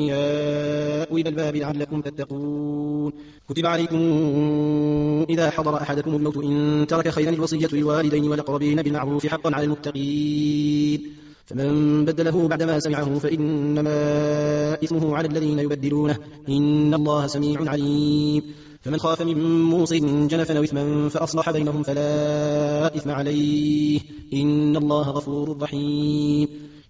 يا أولي الألباب لعلكم تتقون كتب عليكم إذا حضر أحدكم الموت إن ترك خيرا الوصية للوالدين والأقربين بالمعروف حقا على المتقين فمن بدله بعدما سمعه فإنما إثمه على الذين يبدلونه إن الله سميع عليم فمن خاف من موص جنفا أو إثما فأصلح بينهم فلا إثم عليه إن الله غفور رحيم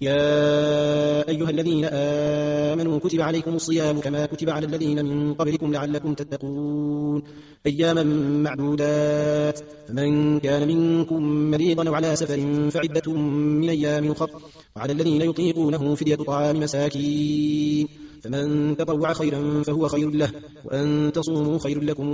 يا أيها الذين آمنوا كتب عليكم الصيام كما كتب على الذين من قبلكم لعلكم تتقون أياما معدودات فمن كان منكم مريضا أو على سفر فعدة من أيام أخر وعلى الذين يطيقونه فدية طعام مساكين فمن تطوع خيرا فهو خير له وأن تصوموا خير لكم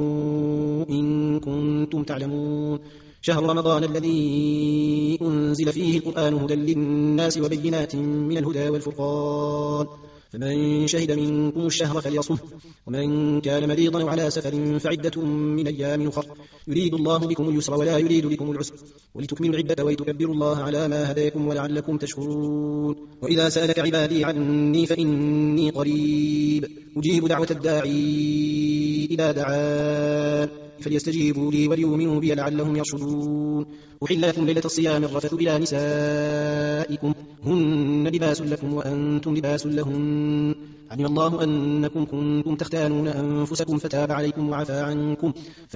إن كنتم تعلمون شهر رمضان الذي أنزل فيه القرآن هدى للناس وبينات من الهدى والفرقان فمن شهد منكم الشهر فليصمه ومن كان مريضا أو على سفر فعدة من أيام أخر يريد الله بكم اليسر ولا يريد بكم العسر ولتكملوا العدة ولتكبروا الله على ما هداكم ولعلكم تشكرون وإذا سألك عبادي عني فإني قريب أجيب دعوة الداعي إذا دعان فليستجيبوا لي وليؤمنوا بي لعلهم يرشدون أحل لكم ليلة الصيام الرفث إلى نسائكم هن لباس لكم وأنتم لباس لهن علم الله أنكم كنتم تختانون أنفسكم فتاب عليكم وعفى عنكم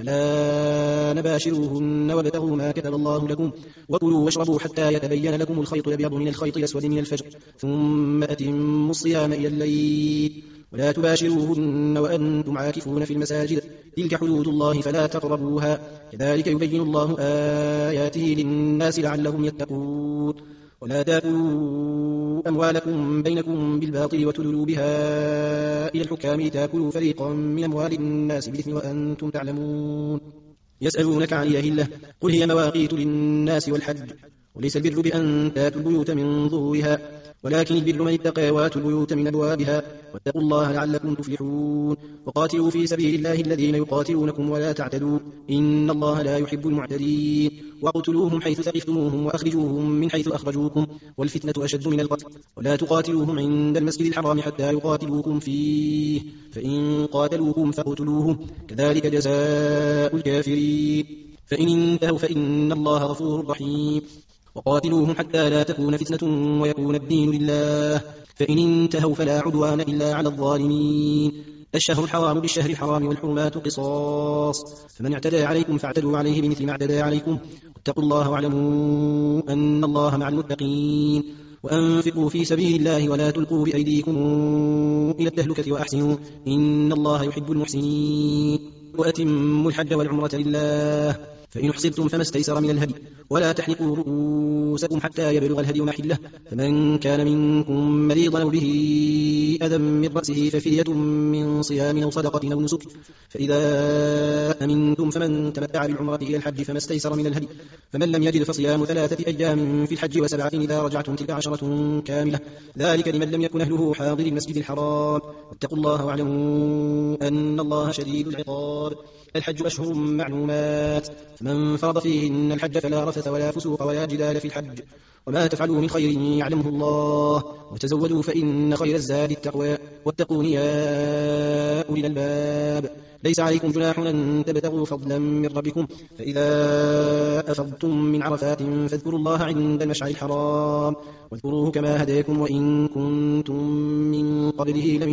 فلا نباشروهن وابتغوا ما كتب الله لكم وكلوا واشربوا حتى يتبين لكم الخيط الأبيض من الخيط الأسود من الفجر ثم أتموا الصيام إلى الليل ولا تباشروهن وأنتم عاكفون في المساجد تلك حدود الله فلا تقربوها كذلك يبين الله آياته للناس لعلهم يتقون ولا تأكلوا أموالكم بينكم بالباطل وتدلوا بها إلى الحكام لتأكلوا فريقا من أموال الناس بالإثم وأنتم تعلمون يسألونك عن الأهلة قل هي مواقيت للناس والحج وليس البر بأن تأتوا البيوت من ظهورها ولكن البر من اتقى واتوا البيوت من أبوابها واتقوا الله لعلكم تفلحون وقاتلوا في سبيل الله الذين يقاتلونكم ولا تعتدوا إن الله لا يحب المعتدين واقتلوهم حيث ثقفتموهم وأخرجوهم من حيث أخرجوكم والفتنة أشد من القتل ولا تقاتلوهم عند المسجد الحرام حتى يقاتلوكم فيه فإن قاتلوكم فاقتلوهم كذلك جزاء الكافرين فإن انتهوا فإن الله غفور رحيم وقاتلوهم حتى لا تكون فتنة ويكون الدين لله فإن انتهوا فلا عدوان إلا على الظالمين الشهر الحرام بالشهر الحرام والحرمات قصاص فمن اعتدى عليكم فاعتدوا عليه بمثل ما اعتدى عليكم واتقوا الله واعلموا أن الله مع المتقين وأنفقوا في سبيل الله ولا تلقوا بأيديكم إلى التهلكة وأحسنوا إن الله يحب المحسنين وأتموا الحج والعمرة لله فإن حصرتم فما استيسر من الهدي ولا تحلقوا رؤوسكم حتى يبلغ الهدي محله فمن كان منكم مريضا أو به أذى من رأسه ففدية من صيام أو صدقة أو نسك فإذا أمنتم فمن تمتع بالعمرة إلى الحج فما استيسر من الهدي فمن لم يجد فصيام 3 أيام في الحج و7 إذا رجعتم تلك 10 كاملة ذلك لمن لم يكن أهله حاضر المسجد الحرام واتقوا الله واعلموا أن الله شديد العقاب الحج أشهر معلومات فمن فرض فيهن الحج فلا رفث ولا فسوق ولا جدال في الحج وما تفعلوا من خير يعلمه الله وتزودوا فإن خير الزاد التقوى واتقون يا أولي الألباب ليس عليكم جناح أن تبتغوا فضلا من ربكم فإذا أفضتم من عرفات فاذكروا الله عند المشعر الحرام واذكروه كما هداكم وإن كنتم من قبله لمن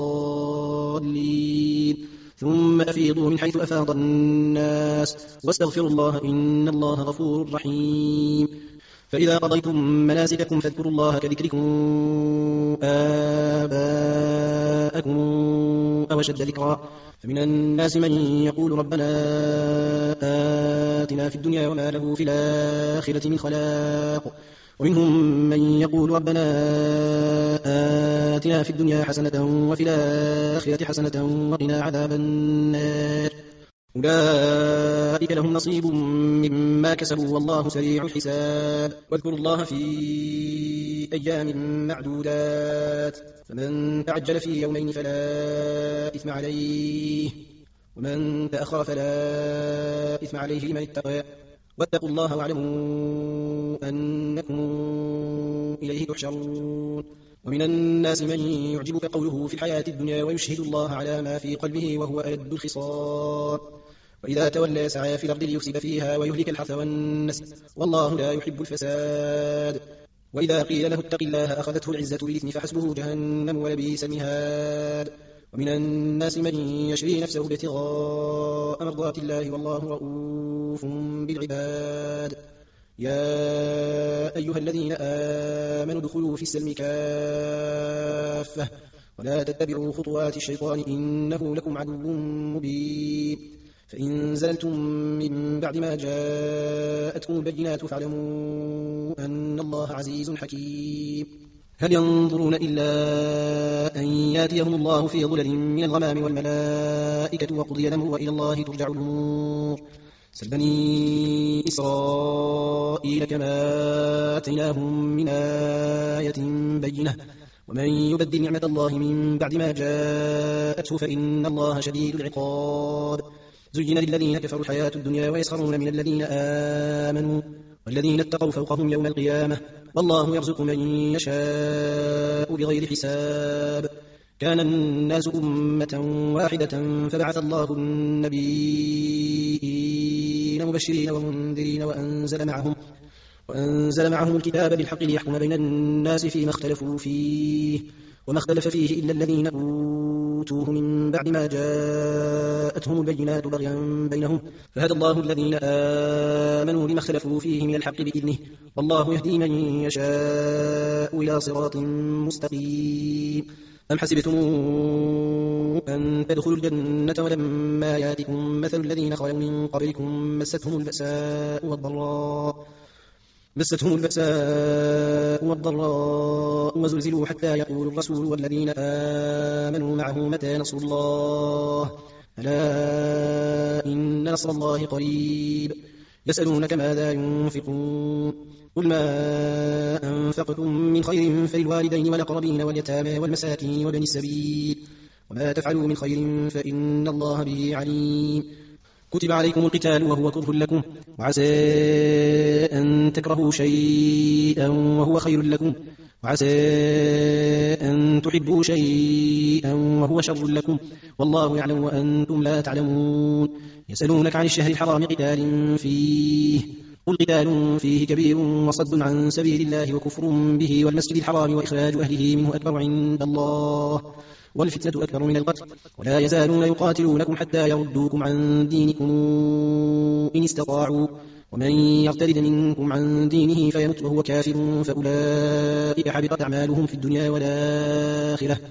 الضالين ثم أفيضوا من حيث أفاض الناس واستغفروا الله إن الله غفور رحيم فإذا قضيتم مناسككم فاذكروا الله كذكركم آباءكم أو أشد ذكرا فمن الناس من يقول ربنا آتنا في الدنيا وما له في الآخرة من خلاق ومنهم من يقول ربنا آتنا في الدنيا حسنة وفي الآخرة حسنة وقنا عذاب النار أولئك لهم نصيب مما كسبوا والله سريع الحساب واذكروا الله في أيام معدودات فمن تعجل في يومين فلا إثم عليه ومن تأخر فلا إثم عليه لمن اتقى واتقوا الله واعلموا أنكم إليه تحشرون ومن الناس من يعجبك قوله في الحياة الدنيا ويشهد الله على ما في قلبه وهو ألد الخصام وإذا تولى سعى في الأرض ليفسد فيها ويهلك الحرث والنسل والله لا يحب الفساد وإذا قيل له اتق الله أخذته العزة بالإثم فحسبه جهنم ولبئس المهاد ومن الناس من يشري نفسه ابتغاء مرضات الله والله رؤوف بالعباد يا أيها الذين آمنوا ادخلوا في السلم كافة ولا تتبعوا خطوات الشيطان إنه لكم عدو مبين فإن زلتم من بعد ما جاءتكم البينات فاعلموا أن الله عزيز حكيم هل ينظرون إلا أن ياتيهم الله في ظلل من الغمام والملائكة وقضي الأمر وإلى الله ترجع الأمور سل بني إسرائيل كما آتيناهم من آية بينة ومن يبدل نعمة الله من بعد ما جاءته فإن الله شديد العقاب زين للذين كفروا الحياة الدنيا ويسخرون من الذين آمنوا والذين اتقوا فوقهم يوم القيامة والله يرزق من يشاء بغير حساب كان الناس أمة واحدة فبعث الله النبيين مبشرين ومنذرين وأنزل معهم الكتاب بالحق ليحكم بين الناس فيما اختلفوا فيه وما اختلف فيه إلا الذين أوتوه من بعد ما جاءتهم البينات بغيا بينهم فهدى الله الذين آمنوا لما اختلفوا فيه من الحق بإذنه والله يهدي من يشاء إلى صراط مستقيم أم حسبتم أن تدخلوا الجنة ولما ياتكم مثل الذين خلوا من قبلكم مستهم البأساء والضراء وزلزلوا حتى يقول الرسول والذين آمنوا معه متى نصر الله ألا إن نصر الله قريب يسألونك ماذا ينفقون قل ما أنفقتم من خير فللوالدين والأقربين واليتامى والمساكين وابن السبيل وما تفعلوا من خير فإن الله به عليم كتب عليكم القتال وهو كره لكم وعسى أن تكرهوا شيئا وهو خير لكم وعسى أن تحبوا شيئا وهو شر لكم والله يعلم وأنتم لا تعلمون يسألونك عن الشهر الحرام قتال فيه قل قتال فيه كبير وصد عن سبيل الله وكفر به والمسجد الحرام وإخراج أهله منه أكبر عند الله والفتنة أكبر من القتل ولا يزالون يقاتلونكم حتى يردوكم عن دينكم إن استطاعوا ومن يرتد منكم عن دينه فيمت وهو كافر فأولئك حبطت أعمالهم في الدنيا والآخرة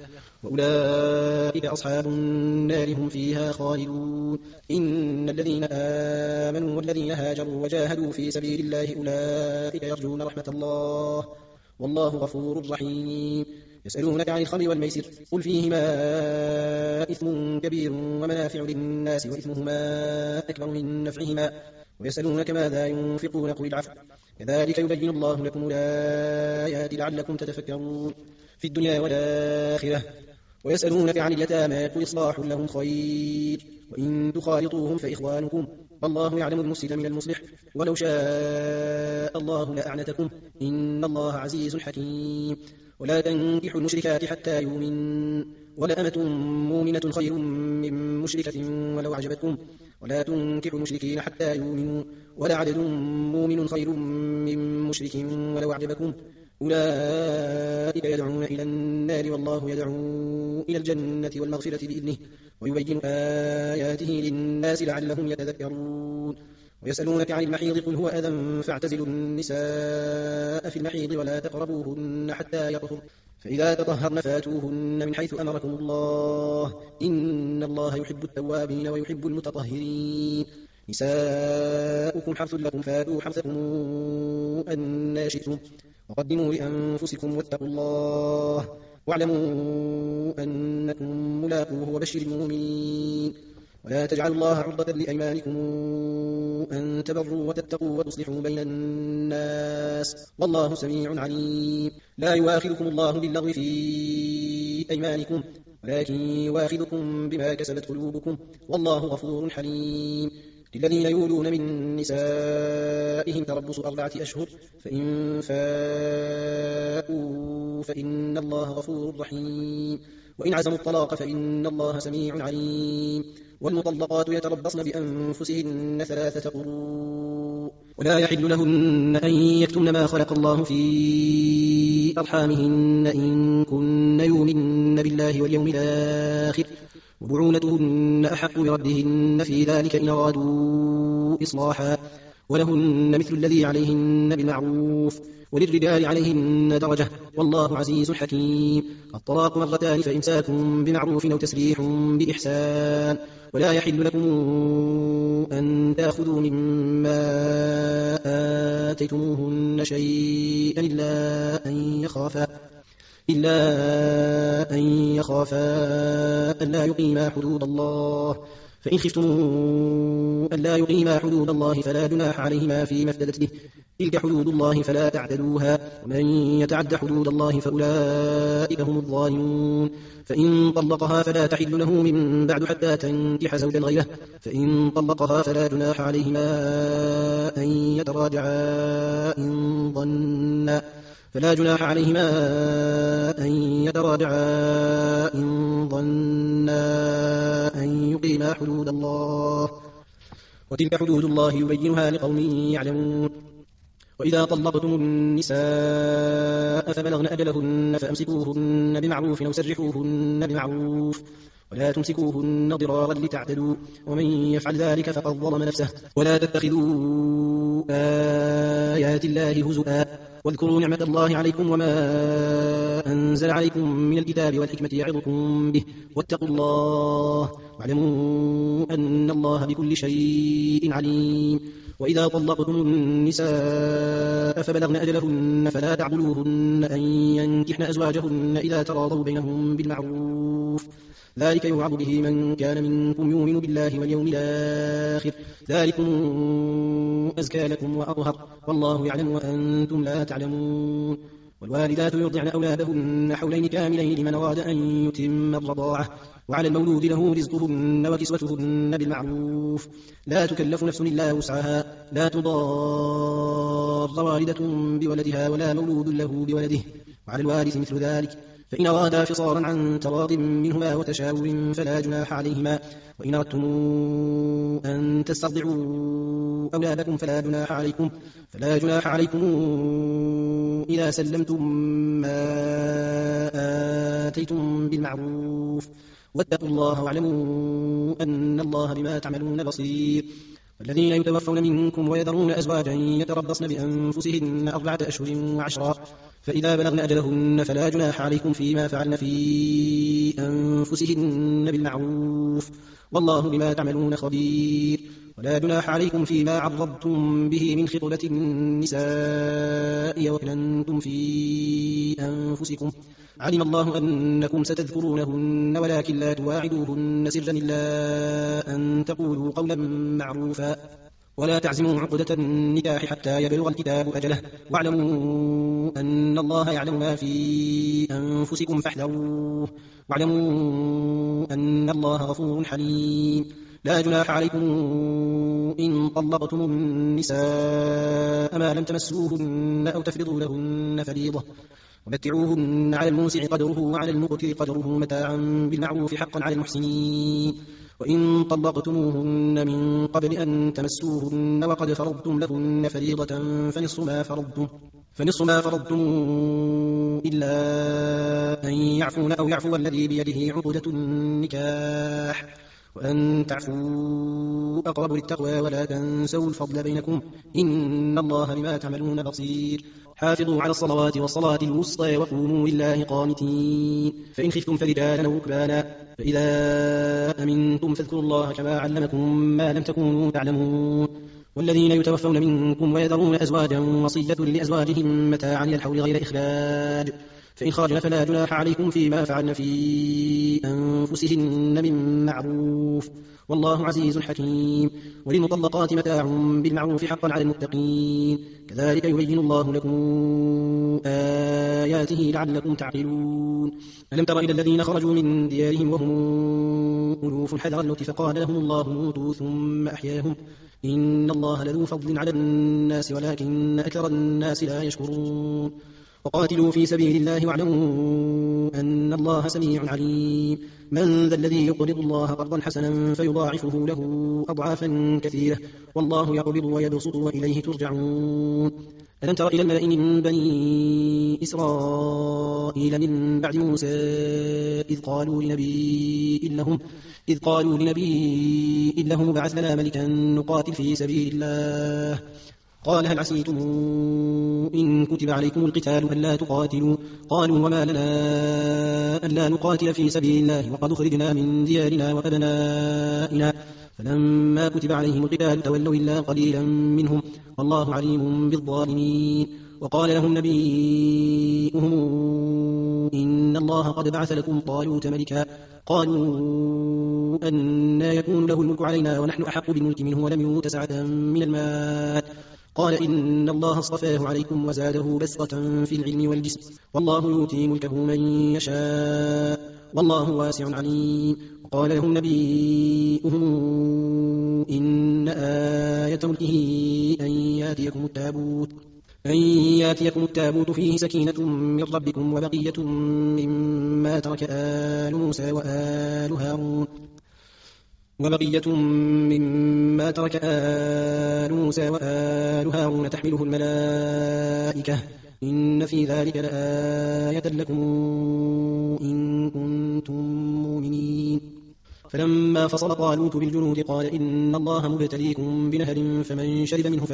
وأولئك أصحاب النار هم فيها خالدون. إن الذين آمنوا والذين هاجروا وجاهدوا في سبيل الله أولئك يرجون رحمة الله والله غفور رحيم. يسألونك عن الخمر والميسر قل فيهما إثم كبير ومنافع للناس وإثمهما أكبر من نفعهما ويسألونك ماذا ينفقون قل العفو كذلك يبين الله لكم الآيات لعلكم تتفكرون في الدنيا والآخرة. ويسألونك عن اليتامى قل إصلاح لهم خير وإن تخالطوهم فإخوانكم والله يعلم المفسد من المصلح ولو شاء الله لأعنتكم إن الله عزيز حكيم. ولا تنكحوا المشركات حتى يؤمن ولأمة مؤمنة خير من مشركة ولو أعجبتكم ولا تنكحوا المشركين حتى يؤمنوا ولعبد مؤمن خير من مشرك ولو أعجبكم أولئك يدعون إلى النار والله يدعو إلى الجنة والمغفرة بإذنه ويبين آياته للناس لعلهم يتذكرون. ويسألونك عن المحيض قل هو أذى فاعتزلوا النساء في المحيض ولا تقربوهن حتى يطهرن فإذا تطهرن فاتوهن من حيث أمركم الله إن الله يحب التوابين ويحب المتطهرين. نساؤكم حرث لكم فاتوا حرثكم أن شئتم وقدموا لأنفسكم واتقوا الله واعلموا أنكم ملاقوه وبشر المؤمنين. ولا تجعلوا الله عرضة لأيمانكم أن تبروا وتتقوا وتصلحوا بين الناس والله سميع عليم. لا يؤاخذكم الله باللغو في أيمانكم ولكن يؤاخذكم بما كسبت قلوبكم والله غفور حليم. للذين يولون من نسائهم تربص 4 أشهر فإن فاءوا فإن الله غفور رحيم. وإن عزموا الطلاق فإن الله سميع عليم. والمطلقات يتربصن بأنفسهن 3 قروء ولا يحل لهن أن يكتمن ما خلق الله في أرحامهن إن كن يؤمن بالله واليوم الآخر وبعولتهن أحق بردهن في ذلك إن أرادوا إصلاحا ولهن مثل الذي عليهن بالمعروف وللرجال عليهن درجة والله عزيز حكيم. الطلاق 2 مرتان فإمساك بمعروف أو تسريح بإحسان. ولا يحل لكم أن تأخذوا مما آتيتموهن شيئا إلا أن يخافا ألا يقيما حدود الله فإن خفتم ألا يقيما حدود الله فلا جناح عليهما فيما افتدت به تلك حدود الله فلا تعتدوها ومن يتعد حدود الله فأولئك هم الظالمون. فإن طلقها فلا تحل له من بعد حتى تنكح زوجا غيره فإن طلقها فلا جناح عليهما أن يتراجعا إن ظنا أن يقيما حدود الله وتلك حدود الله يبينها لقوم يعلمون. وإذا طلقتم النساء فبلغن أجلهن فأمسكوهن بمعروف أو سرحوهن بمعروف ولا تمسكوهن ضرارا لتعتدوا ومن يفعل ذلك فقد ظلم نفسه. ولا تتخذوا آيات الله هزؤا واذكروا نعمة الله عليكم وما أنزل عليكم من الكتاب والحكمة يعظكم به واتقوا الله واعلموا أن الله بكل شيء عليم. وإذا طلقتم النساء فبلغن أجلهن فلا تعضلوهن أن ينكحن أزواجهن إذا تراضوا بينهم بالمعروف ذلك يوعظ به من كان منكم يؤمن بالله واليوم الآخر ذلكم أزكى لكم وأطهر والله يعلم وأنتم لا تعلمون. والوالدات يرضعن أولادهن حولين كاملين لمن أراد أن يتم الرضاعة وعلى المولود له رزقهن وكسوتهن بالمعروف لا تكلف نفس إلا وسعها لا تضار والدة بولدها ولا مولود له بولده وعلى الوارث مثل ذلك فإن أرادا فصالا عن تراض منهما وتشاور فلا جناح عليهما. وإن أردتم أن تسترضعوا أولادكم فلا جناح عليكم إذا سلمتم ما آتيتم بالمعروف واتقوا الله واعلموا أن الله بما تعملون بصير. والذين يتوفون منكم ويذرون أزواجا يتربصن بأنفسهن 4 أشهر و10 فإذا بلغن أجلهن فلا جناح عليكم فيما فعلن في أنفسهن بالمعروف والله بما تعملون خبير ولا جناح عليكم فيما عرضتم به من خطبة النساء وكننتم في أنفسكم علم الله أنكم ستذكرونهن ولكن لا تواعدوهن سرا إلا أن تقولوا قولا معروفا ولا تعزموا عقدة النكاح حتى يبلغ الكتاب أجله واعلموا أن الله يعلم ما في أنفسكم فاحذروه واعلموا أن الله غفور حليم لا جناح عليكم إن طلقتم النساء ما لم تمسوهن أو تفرضوا لهن فريضة ومتعوهن على الموسع قدره وعلى المقتر قدره متاعا بالمعروف حقا على المحسنين وإن طلقتموهن من قبل أن تمسوهن وقد فرضتم لهن فريضة فنصف ما فرضتم إلا أن يعفون أو يعفو الذي بيده عقدة النكاح وأن تعفوا أقرب للتقوى ولا تنسوا الفضل بينكم إن الله بما تعملون بصير حافظوا على الصلوات والصلاة الوسطى وقوموا لله قانتين فإن خفتم فرجالا أو ركبانا فإذا أمنتم فاذكروا الله كما علمكم ما لم تكونوا تعلمون والذين يتوفون منكم ويذرون أزواجا وصية لأزواجهم متاعا إلى الحول غير إخراج فإن خرجن فلا جناح عليكم فيما فعلن في أنفسهن من معروف والله عزيز حكيم وللمطلقات متاع بالمعروف حقا على المتقين كذلك يبين الله لكم آياته لعلكم تعقلون ألم تر إلى الذين خرجوا من ديارهم وهم ألوف حذر الموت فقال لهم الله موتوا ثم أحياهم إن الله لذو فضل على الناس ولكن أكثر الناس لا يشكرون وقاتلوا في سبيل الله واعلموا أن الله سميع عليم من ذا الذي يقرض الله قرضا حسنا فيضاعفه له أضعافا كثيرة والله يقبض ويبسط وإليه ترجعون ألم تر إلى الملأ من بني إسرائيل من بعد موسى إذ قالوا لنبي لهم ابعث لنا ملكا نقاتل في سبيل الله قال هل عسيتم إن كتب عليكم القتال ألا تقاتلوا قالوا وما لنا ألا نقاتل في سبيل الله وقد خرجنا من ديارنا وأبنائنا فلما كتب عليهم القتال تولوا إلا قليلا منهم والله عليم بالظالمين وقال لهم نبيهم إن الله قد بعث لكم طالوت ملكا قالوا أنى يكون له الملك علينا ونحن أحق بالملك منه ولم يؤت سعة من المال قال إن الله اصطفاه عليكم وزاده بسطة في العلم والجسم والله يؤتي ملكه من يشاء والله واسع عليم وقال لهم نبيهم إن آية ملكه أن ياتيكم التابوت فيه سكينة من ربكم وبقية مما ترك آل موسى وآل هارون تحمله الملائكة إن في ذلك لآية لكم إن كنتم مؤمنين فلما فصل طالوت بالجنود قال إن الله مبتليكم بنهر فمن شرب منه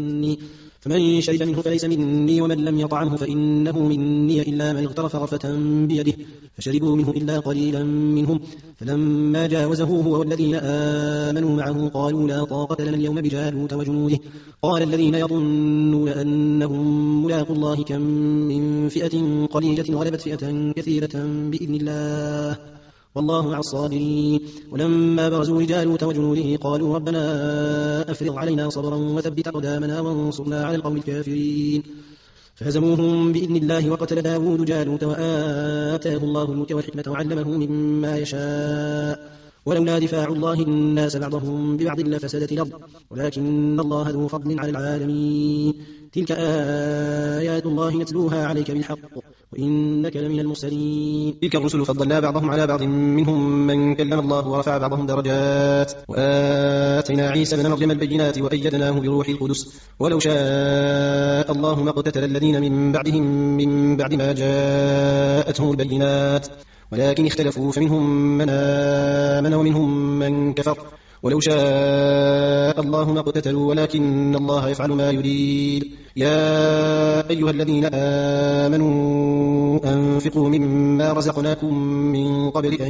فليس مني ومن لم يطعمه فإنه مني إلا من اغترف غرفة بيده فشربوا منه إلا قليلا منهم فلما جاوزه هو والذين آمنوا معه قالوا لا طاقة لنا اليوم بجالوت وجنوده قال الذين يظنون أنهم ملاقوا الله كم من فئة قليلة غلبت فئة كثيرة بإذن الله والله مع الصابرين ولما برزوا لجالوت وجنوده قالوا ربنا أفرغ علينا صبرا وثبت أقدامنا وانصرنا على القوم الكافرين فهزموهم بإذن الله وقتل داود جالوت وآتاه الله الملك والحكمة وعلمه مما يشاء ولولا دفاع الله الناس بعضهم ببعض لفسدت الأرض ولكن الله ذو فضل على العالمين تلك آيات الله نتلوها عليك بالحق وإنك لمن المرسلين تلك الرسل فضلنا بعضهم على بعض منهم من كلم الله ورفع بعضهم درجات وآتينا عيسى بن مريم البينات وأيدناه بروح القدس ولو شاء الله ما اقتتل الذين من بعدهم من بعد ما جاءتهم البينات ولكن اختلفوا فمنهم من آمن ومنهم من كفر ولو شاء الله ما اقتتلوا ولكن الله يفعل ما يريد. يا أيها الذين آمنوا أنفقوا مما رزقناكم من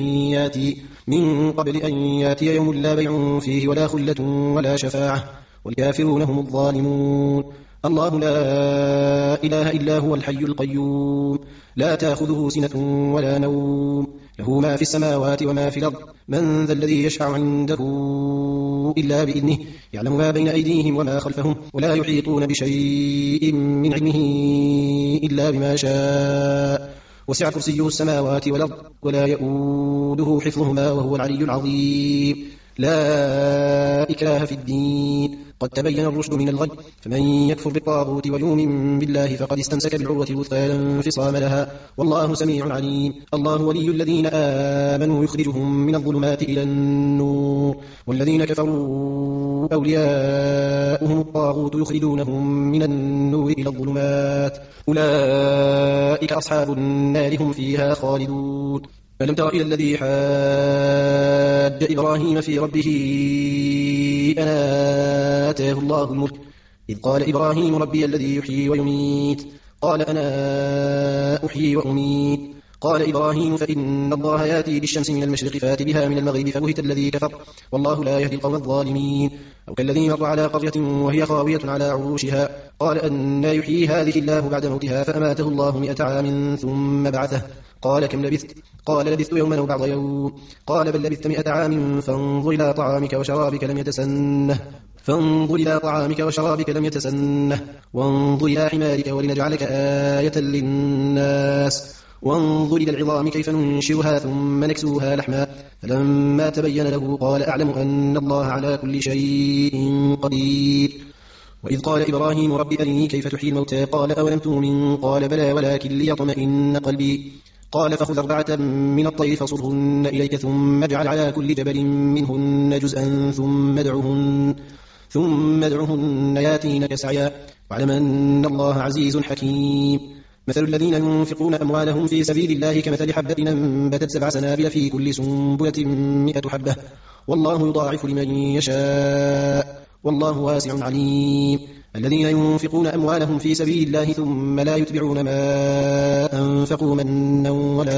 قبل أن ياتي يوم لا بيع فيه ولا خلة ولا شفاعة والكافرون هم الظالمون. الله لا إله إلا هو الحي القيوم لا تأخذه سنة ولا نوم له ما في السماوات وما في الأرض من ذا الذي يشفع عنده إلا بإذنه يعلم ما بين أيديهم وما خلفهم ولا يحيطون بشيء من علمه إلا بما شاء وسع كرسيه السماوات والأرض ولا يؤوده حفظهما وهو العلي العظيم. لا إكراه في الدين قد تبين الرشد من الغي فمن يكفر بالطاغوت ويؤمن بالله فقد استمسك بالعروة الوثقى لا انفصام لها والله سميع عليم. الله ولي الذين آمنوا يخرجهم من الظلمات إلى النور والذين كفروا أولياؤهم الطاغوت يخرجونهم من النور إلى الظلمات أولئك أصحاب النار هم فيها خالدون. ألم تر إلى الذي حاج إبراهيم في ربه أن آتاه الله الملك إذ قال إبراهيم ربي الذي يحيي ويميت قال أنا أحيي وأميت قال إبراهيم فإن الله يأتي بالشمس من المشرق فات بها من المغرب فبهت الذي كفر والله لا يهدي القوم الظالمين. أو كالذي مر على قرية وهي خاوية على عروشها قال أنى يحيي هذه الله بعد موتها فأماته الله 100 عام ثم بعثه قال كم لبثت قال لبثت يوما أو بعض يوم قال بل لبثت 100 عام فانظر إلى طعامك وشرابك لم يتسنه وانظر إلى حمارك ولنجعلك آية للناس وانظر إلى العظام كيف ننشرها ثم نكسوها لحما فلما تبين له قال أعلم أن الله على كل شيء قدير. وإذ قال إبراهيم رب أرني كيف تحيي الموتى قال أولم تؤمن قال بلى ولكن ليطمئن قلبي قال فخذ 4 من الطير فصرهن إليك ثم اجعل على كل جبل منهن جزءا ثم ادعهن ياتينك سعيا واعلم أن الله عزيز حكيم. مثل الذين ينفقون أموالهم في سبيل الله كمثل حبة أنبتت 7 سنابل في كل سنبلة 100 حبة والله يضاعف لمن يشاء والله واسع عليم. الذين ينفقون أموالهم في سبيل الله ثم لا يتبعون ما أنفقوا منا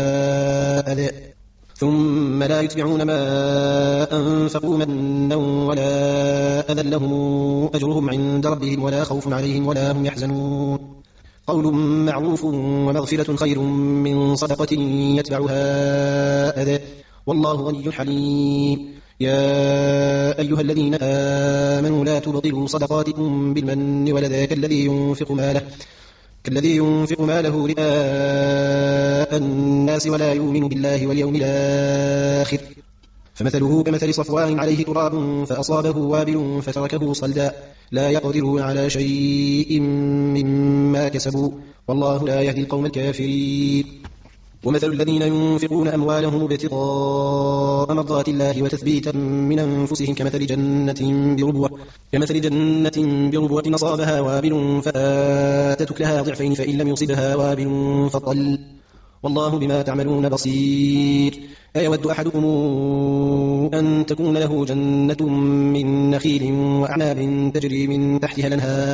ولا أذى لهم أجرهم عند ربهم ولا خوف عليهم ولا هم يحزنون. قول معروف ومغفرة خير من صدقة يتبعها أذى والله غني حليم. يا أيها الذين آمنوا لا تبطلوا صدقاتكم بالمن والأذى كالذي ينفق ماله رئاء الناس ولا يؤمن بالله واليوم الآخر فمثله كمثل صفوان عليه تراب فأصابه وابل فتركه صلدا لا يقدرون على شيء مما كسبوا والله لا يهدي القوم الكافرين. ومثل الذين ينفقون أموالهم ابتغاء مرضات الله وتثبيتا من أنفسهم كمثل جنة بربوة أصابها وابل فآتت أكلها ضعفين فإن لم يصبها وابل فطل والله بما تعملون بصير. أيود أحدكم أن تكون له جنة من نخيل وأعناب تجري من تحتها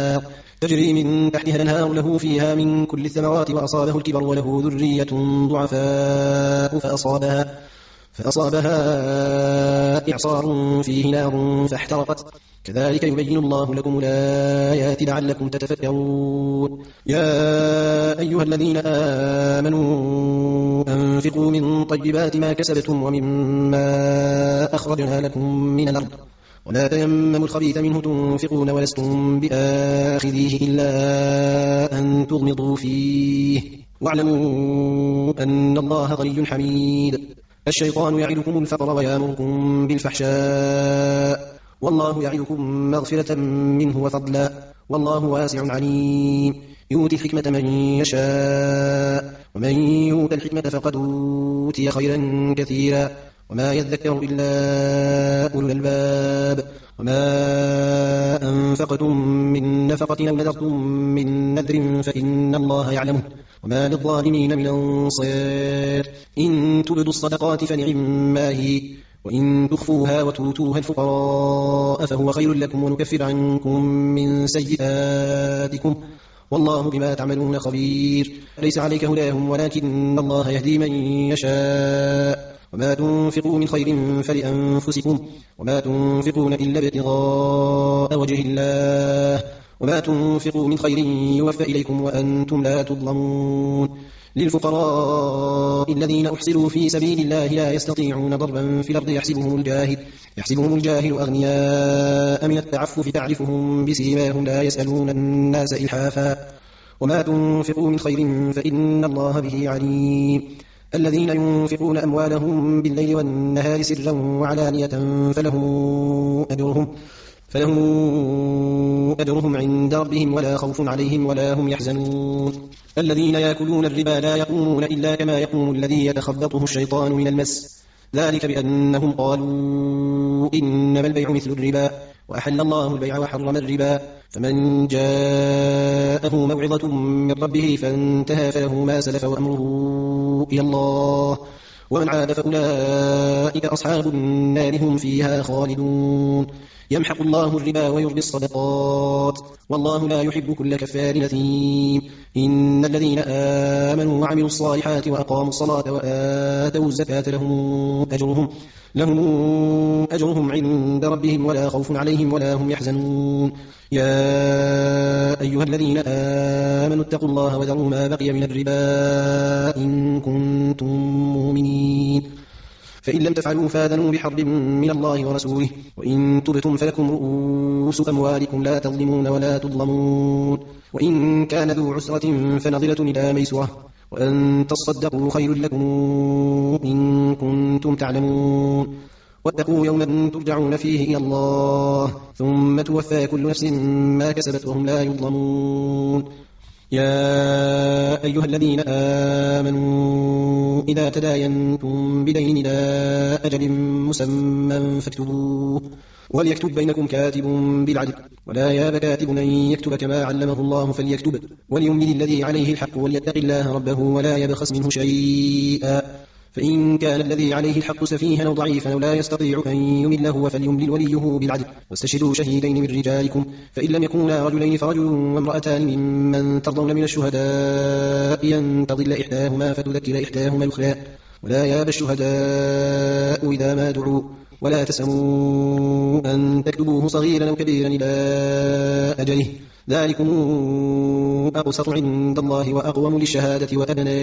الأنهار له فيها من كل الثمرات وأصابه الكبر وله ذرية ضعفاء فأصابها إعصار فيه نار فاحترقت كذلك يبين الله لكم الآيات لعلكم تتفكرون. يا أيها الذين آمنوا أنفقوا من طيبات ما كسبتم ومما أخرجنا لكم من الأرض ولا تيمموا الخبيث منه تنفقون ولستم بآخذيه إلا أن تغمضوا فيه واعلموا أن الله غني حميد. الشيطان يعدكم الفقر ويأمركم بالفحشاء والله يعدكم مغفرة منه وفضلا والله واسع عليم. يؤتي الحكمة من يشاء ومن يؤت الحكمة فقد أوتي خيرا كثيرا وما يذكر إلا أولو الألباب. وما أنفقتم من نفقة أو نذرتم من نذر فإن الله يعلمه وما للظالمين من أنصار إن تبدوا الصدقات فنعما هي وإن تخفوها وتؤتوها الفقراء فهو خير لكم ونكفر عنكم من سيئاتكم والله بما تعملون خبير ليس عليك هداهم ولكن الله يهدي من يشاء وما تنفقوا من خير فلأنفسكم وما تنفقون إلا ابتغاء وجه الله وما تنفقوا من خير يوفى إليكم وأنتم لا تظلمون للفقراء الذين أحصروا في سبيل الله لا يستطيعون ضربا في الأرض يحسبهم الجاهل أغنياء من التعفف تعرفهم بسيماهم لا يسألون الناس إلحافا وما تنفقوا من خير فإن الله به عليم الذين ينفقون أموالهم بالليل والنهار سرا وعلانية فلهم أجرهم عند ربهم ولا خوف عليهم ولا هم يحزنون الذين يأكلون الربا لا يقومون إلا كما يقوم الذي يتخبطه الشيطان من المس ذلك بأنهم قالوا إنما البيع مثل الربا وأحل الله البيع وحرم الربا فمن جاءه موعظة من ربه فانتهى فله ما سلف وأمره إلى الله ومن عاد فأولئك أصحاب النار هم فيها خالدون يمحق الله الربا ويربي الصدقات والله لا يحب كل كفار أثيم إن الذين آمنوا وعملوا الصالحات وأقاموا الصلاة وآتوا الزكاة لهم أجرهم عند ربهم ولا خوف عليهم ولا هم يحزنون يا أيها الذين آمنوا اتقوا الله وذروا ما بقي من الربا إن كنتم مؤمنين فإن لم تفعلوا فآذنوا بحرب من الله ورسوله وإن تبتم فلكم رؤوس أموالكم لا تظلمون ولا تظلمون وإن كان ذو عسرة فنظرة إلى ميسرة وأن تصدقوا خير لكم إن كنتم تعلمون واتقوا يوما ترجعون فيه إلى الله ثم توفى كل نفس ما كسبت وهم لا يظلمون يا أيها الذين آمنوا إذا تداينتم بدين إلى أجل مسمى فاكتبوه وليكتب بينكم كاتب بالعدل ولا ياب كاتب أن يكتب كما علمه الله فليكتب وليملل الذي عليه الحق وليتق الله ربه ولا يبخس منه شيئا فإن كان الذي عليه الحق سفيها أو ضعيفا أو لا يستطيع أن يمله فليملل وليه بالعدل واستشهدوا شهيدين من رجالكم فإن لم يكونا رجلين فرجل وامرأتان ممن ترضون من الشهداء أن تضل إحداهما فتذكر إحداهما الأخرى ولا ياب الشهداء إذا ما دعوا ولا تسأموا أن تكتبوه صغيرا أو كبيرا إلى أجله ذلكم أقسط عند الله وأقوم للشهادة وأدنى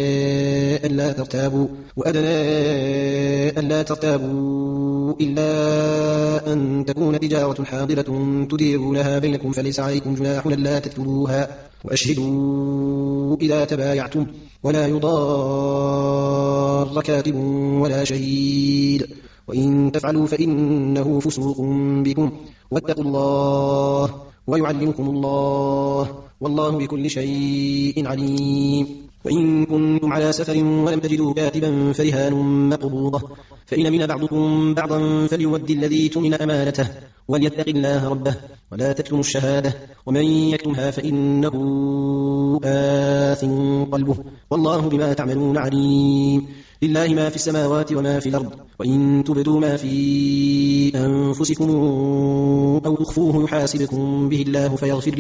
ألا ترتابوا إلا أن تكون تجارة حاضرة تديرونها بينكم فليس عليكم جناح ألا تكتبوها وأشهدوا إذا تبايعتم ولا يضار كاتب ولا شهيد وإن تفعلوا فإنه فسوق بكم واتقوا الله ويعلمكم الله والله بكل شيء عليم وإن كنتم على سفر ولم تجدوا كاتبا فرهان مقبوضة فإن من بعضكم بعضا فليؤدي الذي تؤمن أمانته وليتق الله ربه ولا تكتموا الشهادة ومن يكتمها فإنه آثم قلبه والله بما تعملون عليم لله ما في السماوات وما في الأرض وإن تبدوا ما في أنفسكم أو تخفوه يحاسبكم به الله فيغفر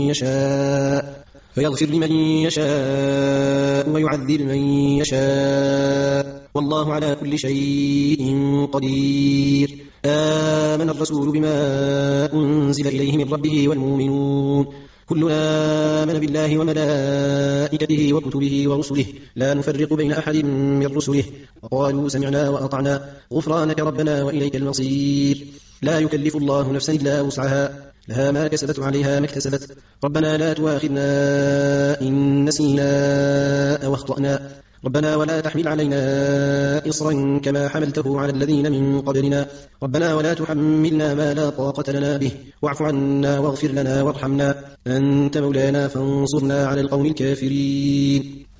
لمن يشاء ويعذب من يشاء والله على كل شيء قدير آمن الرسول بما أنزل إليه من ربه والمؤمنون كلنا آمن بالله وملائكته وكتبه ورسله لا نفرق بين أحد من رسله وقالوا سمعنا وأطعنا غفرانك ربنا وإليك المصير لا يكلف الله نفسا إلا وسعها لها ما كسبت وعليها ما اكتسبت ربنا لا تؤاخذنا إن نسينا أو أخطأنا ربنا ولا تحمل علينا إصرا كما حملته على الذين من قبلنا ربنا ولا تحملنا ما لا طاقة لنا به واعف عنا واغفر لنا وارحمنا أنت مولانا فانصرنا على القوم الكافرين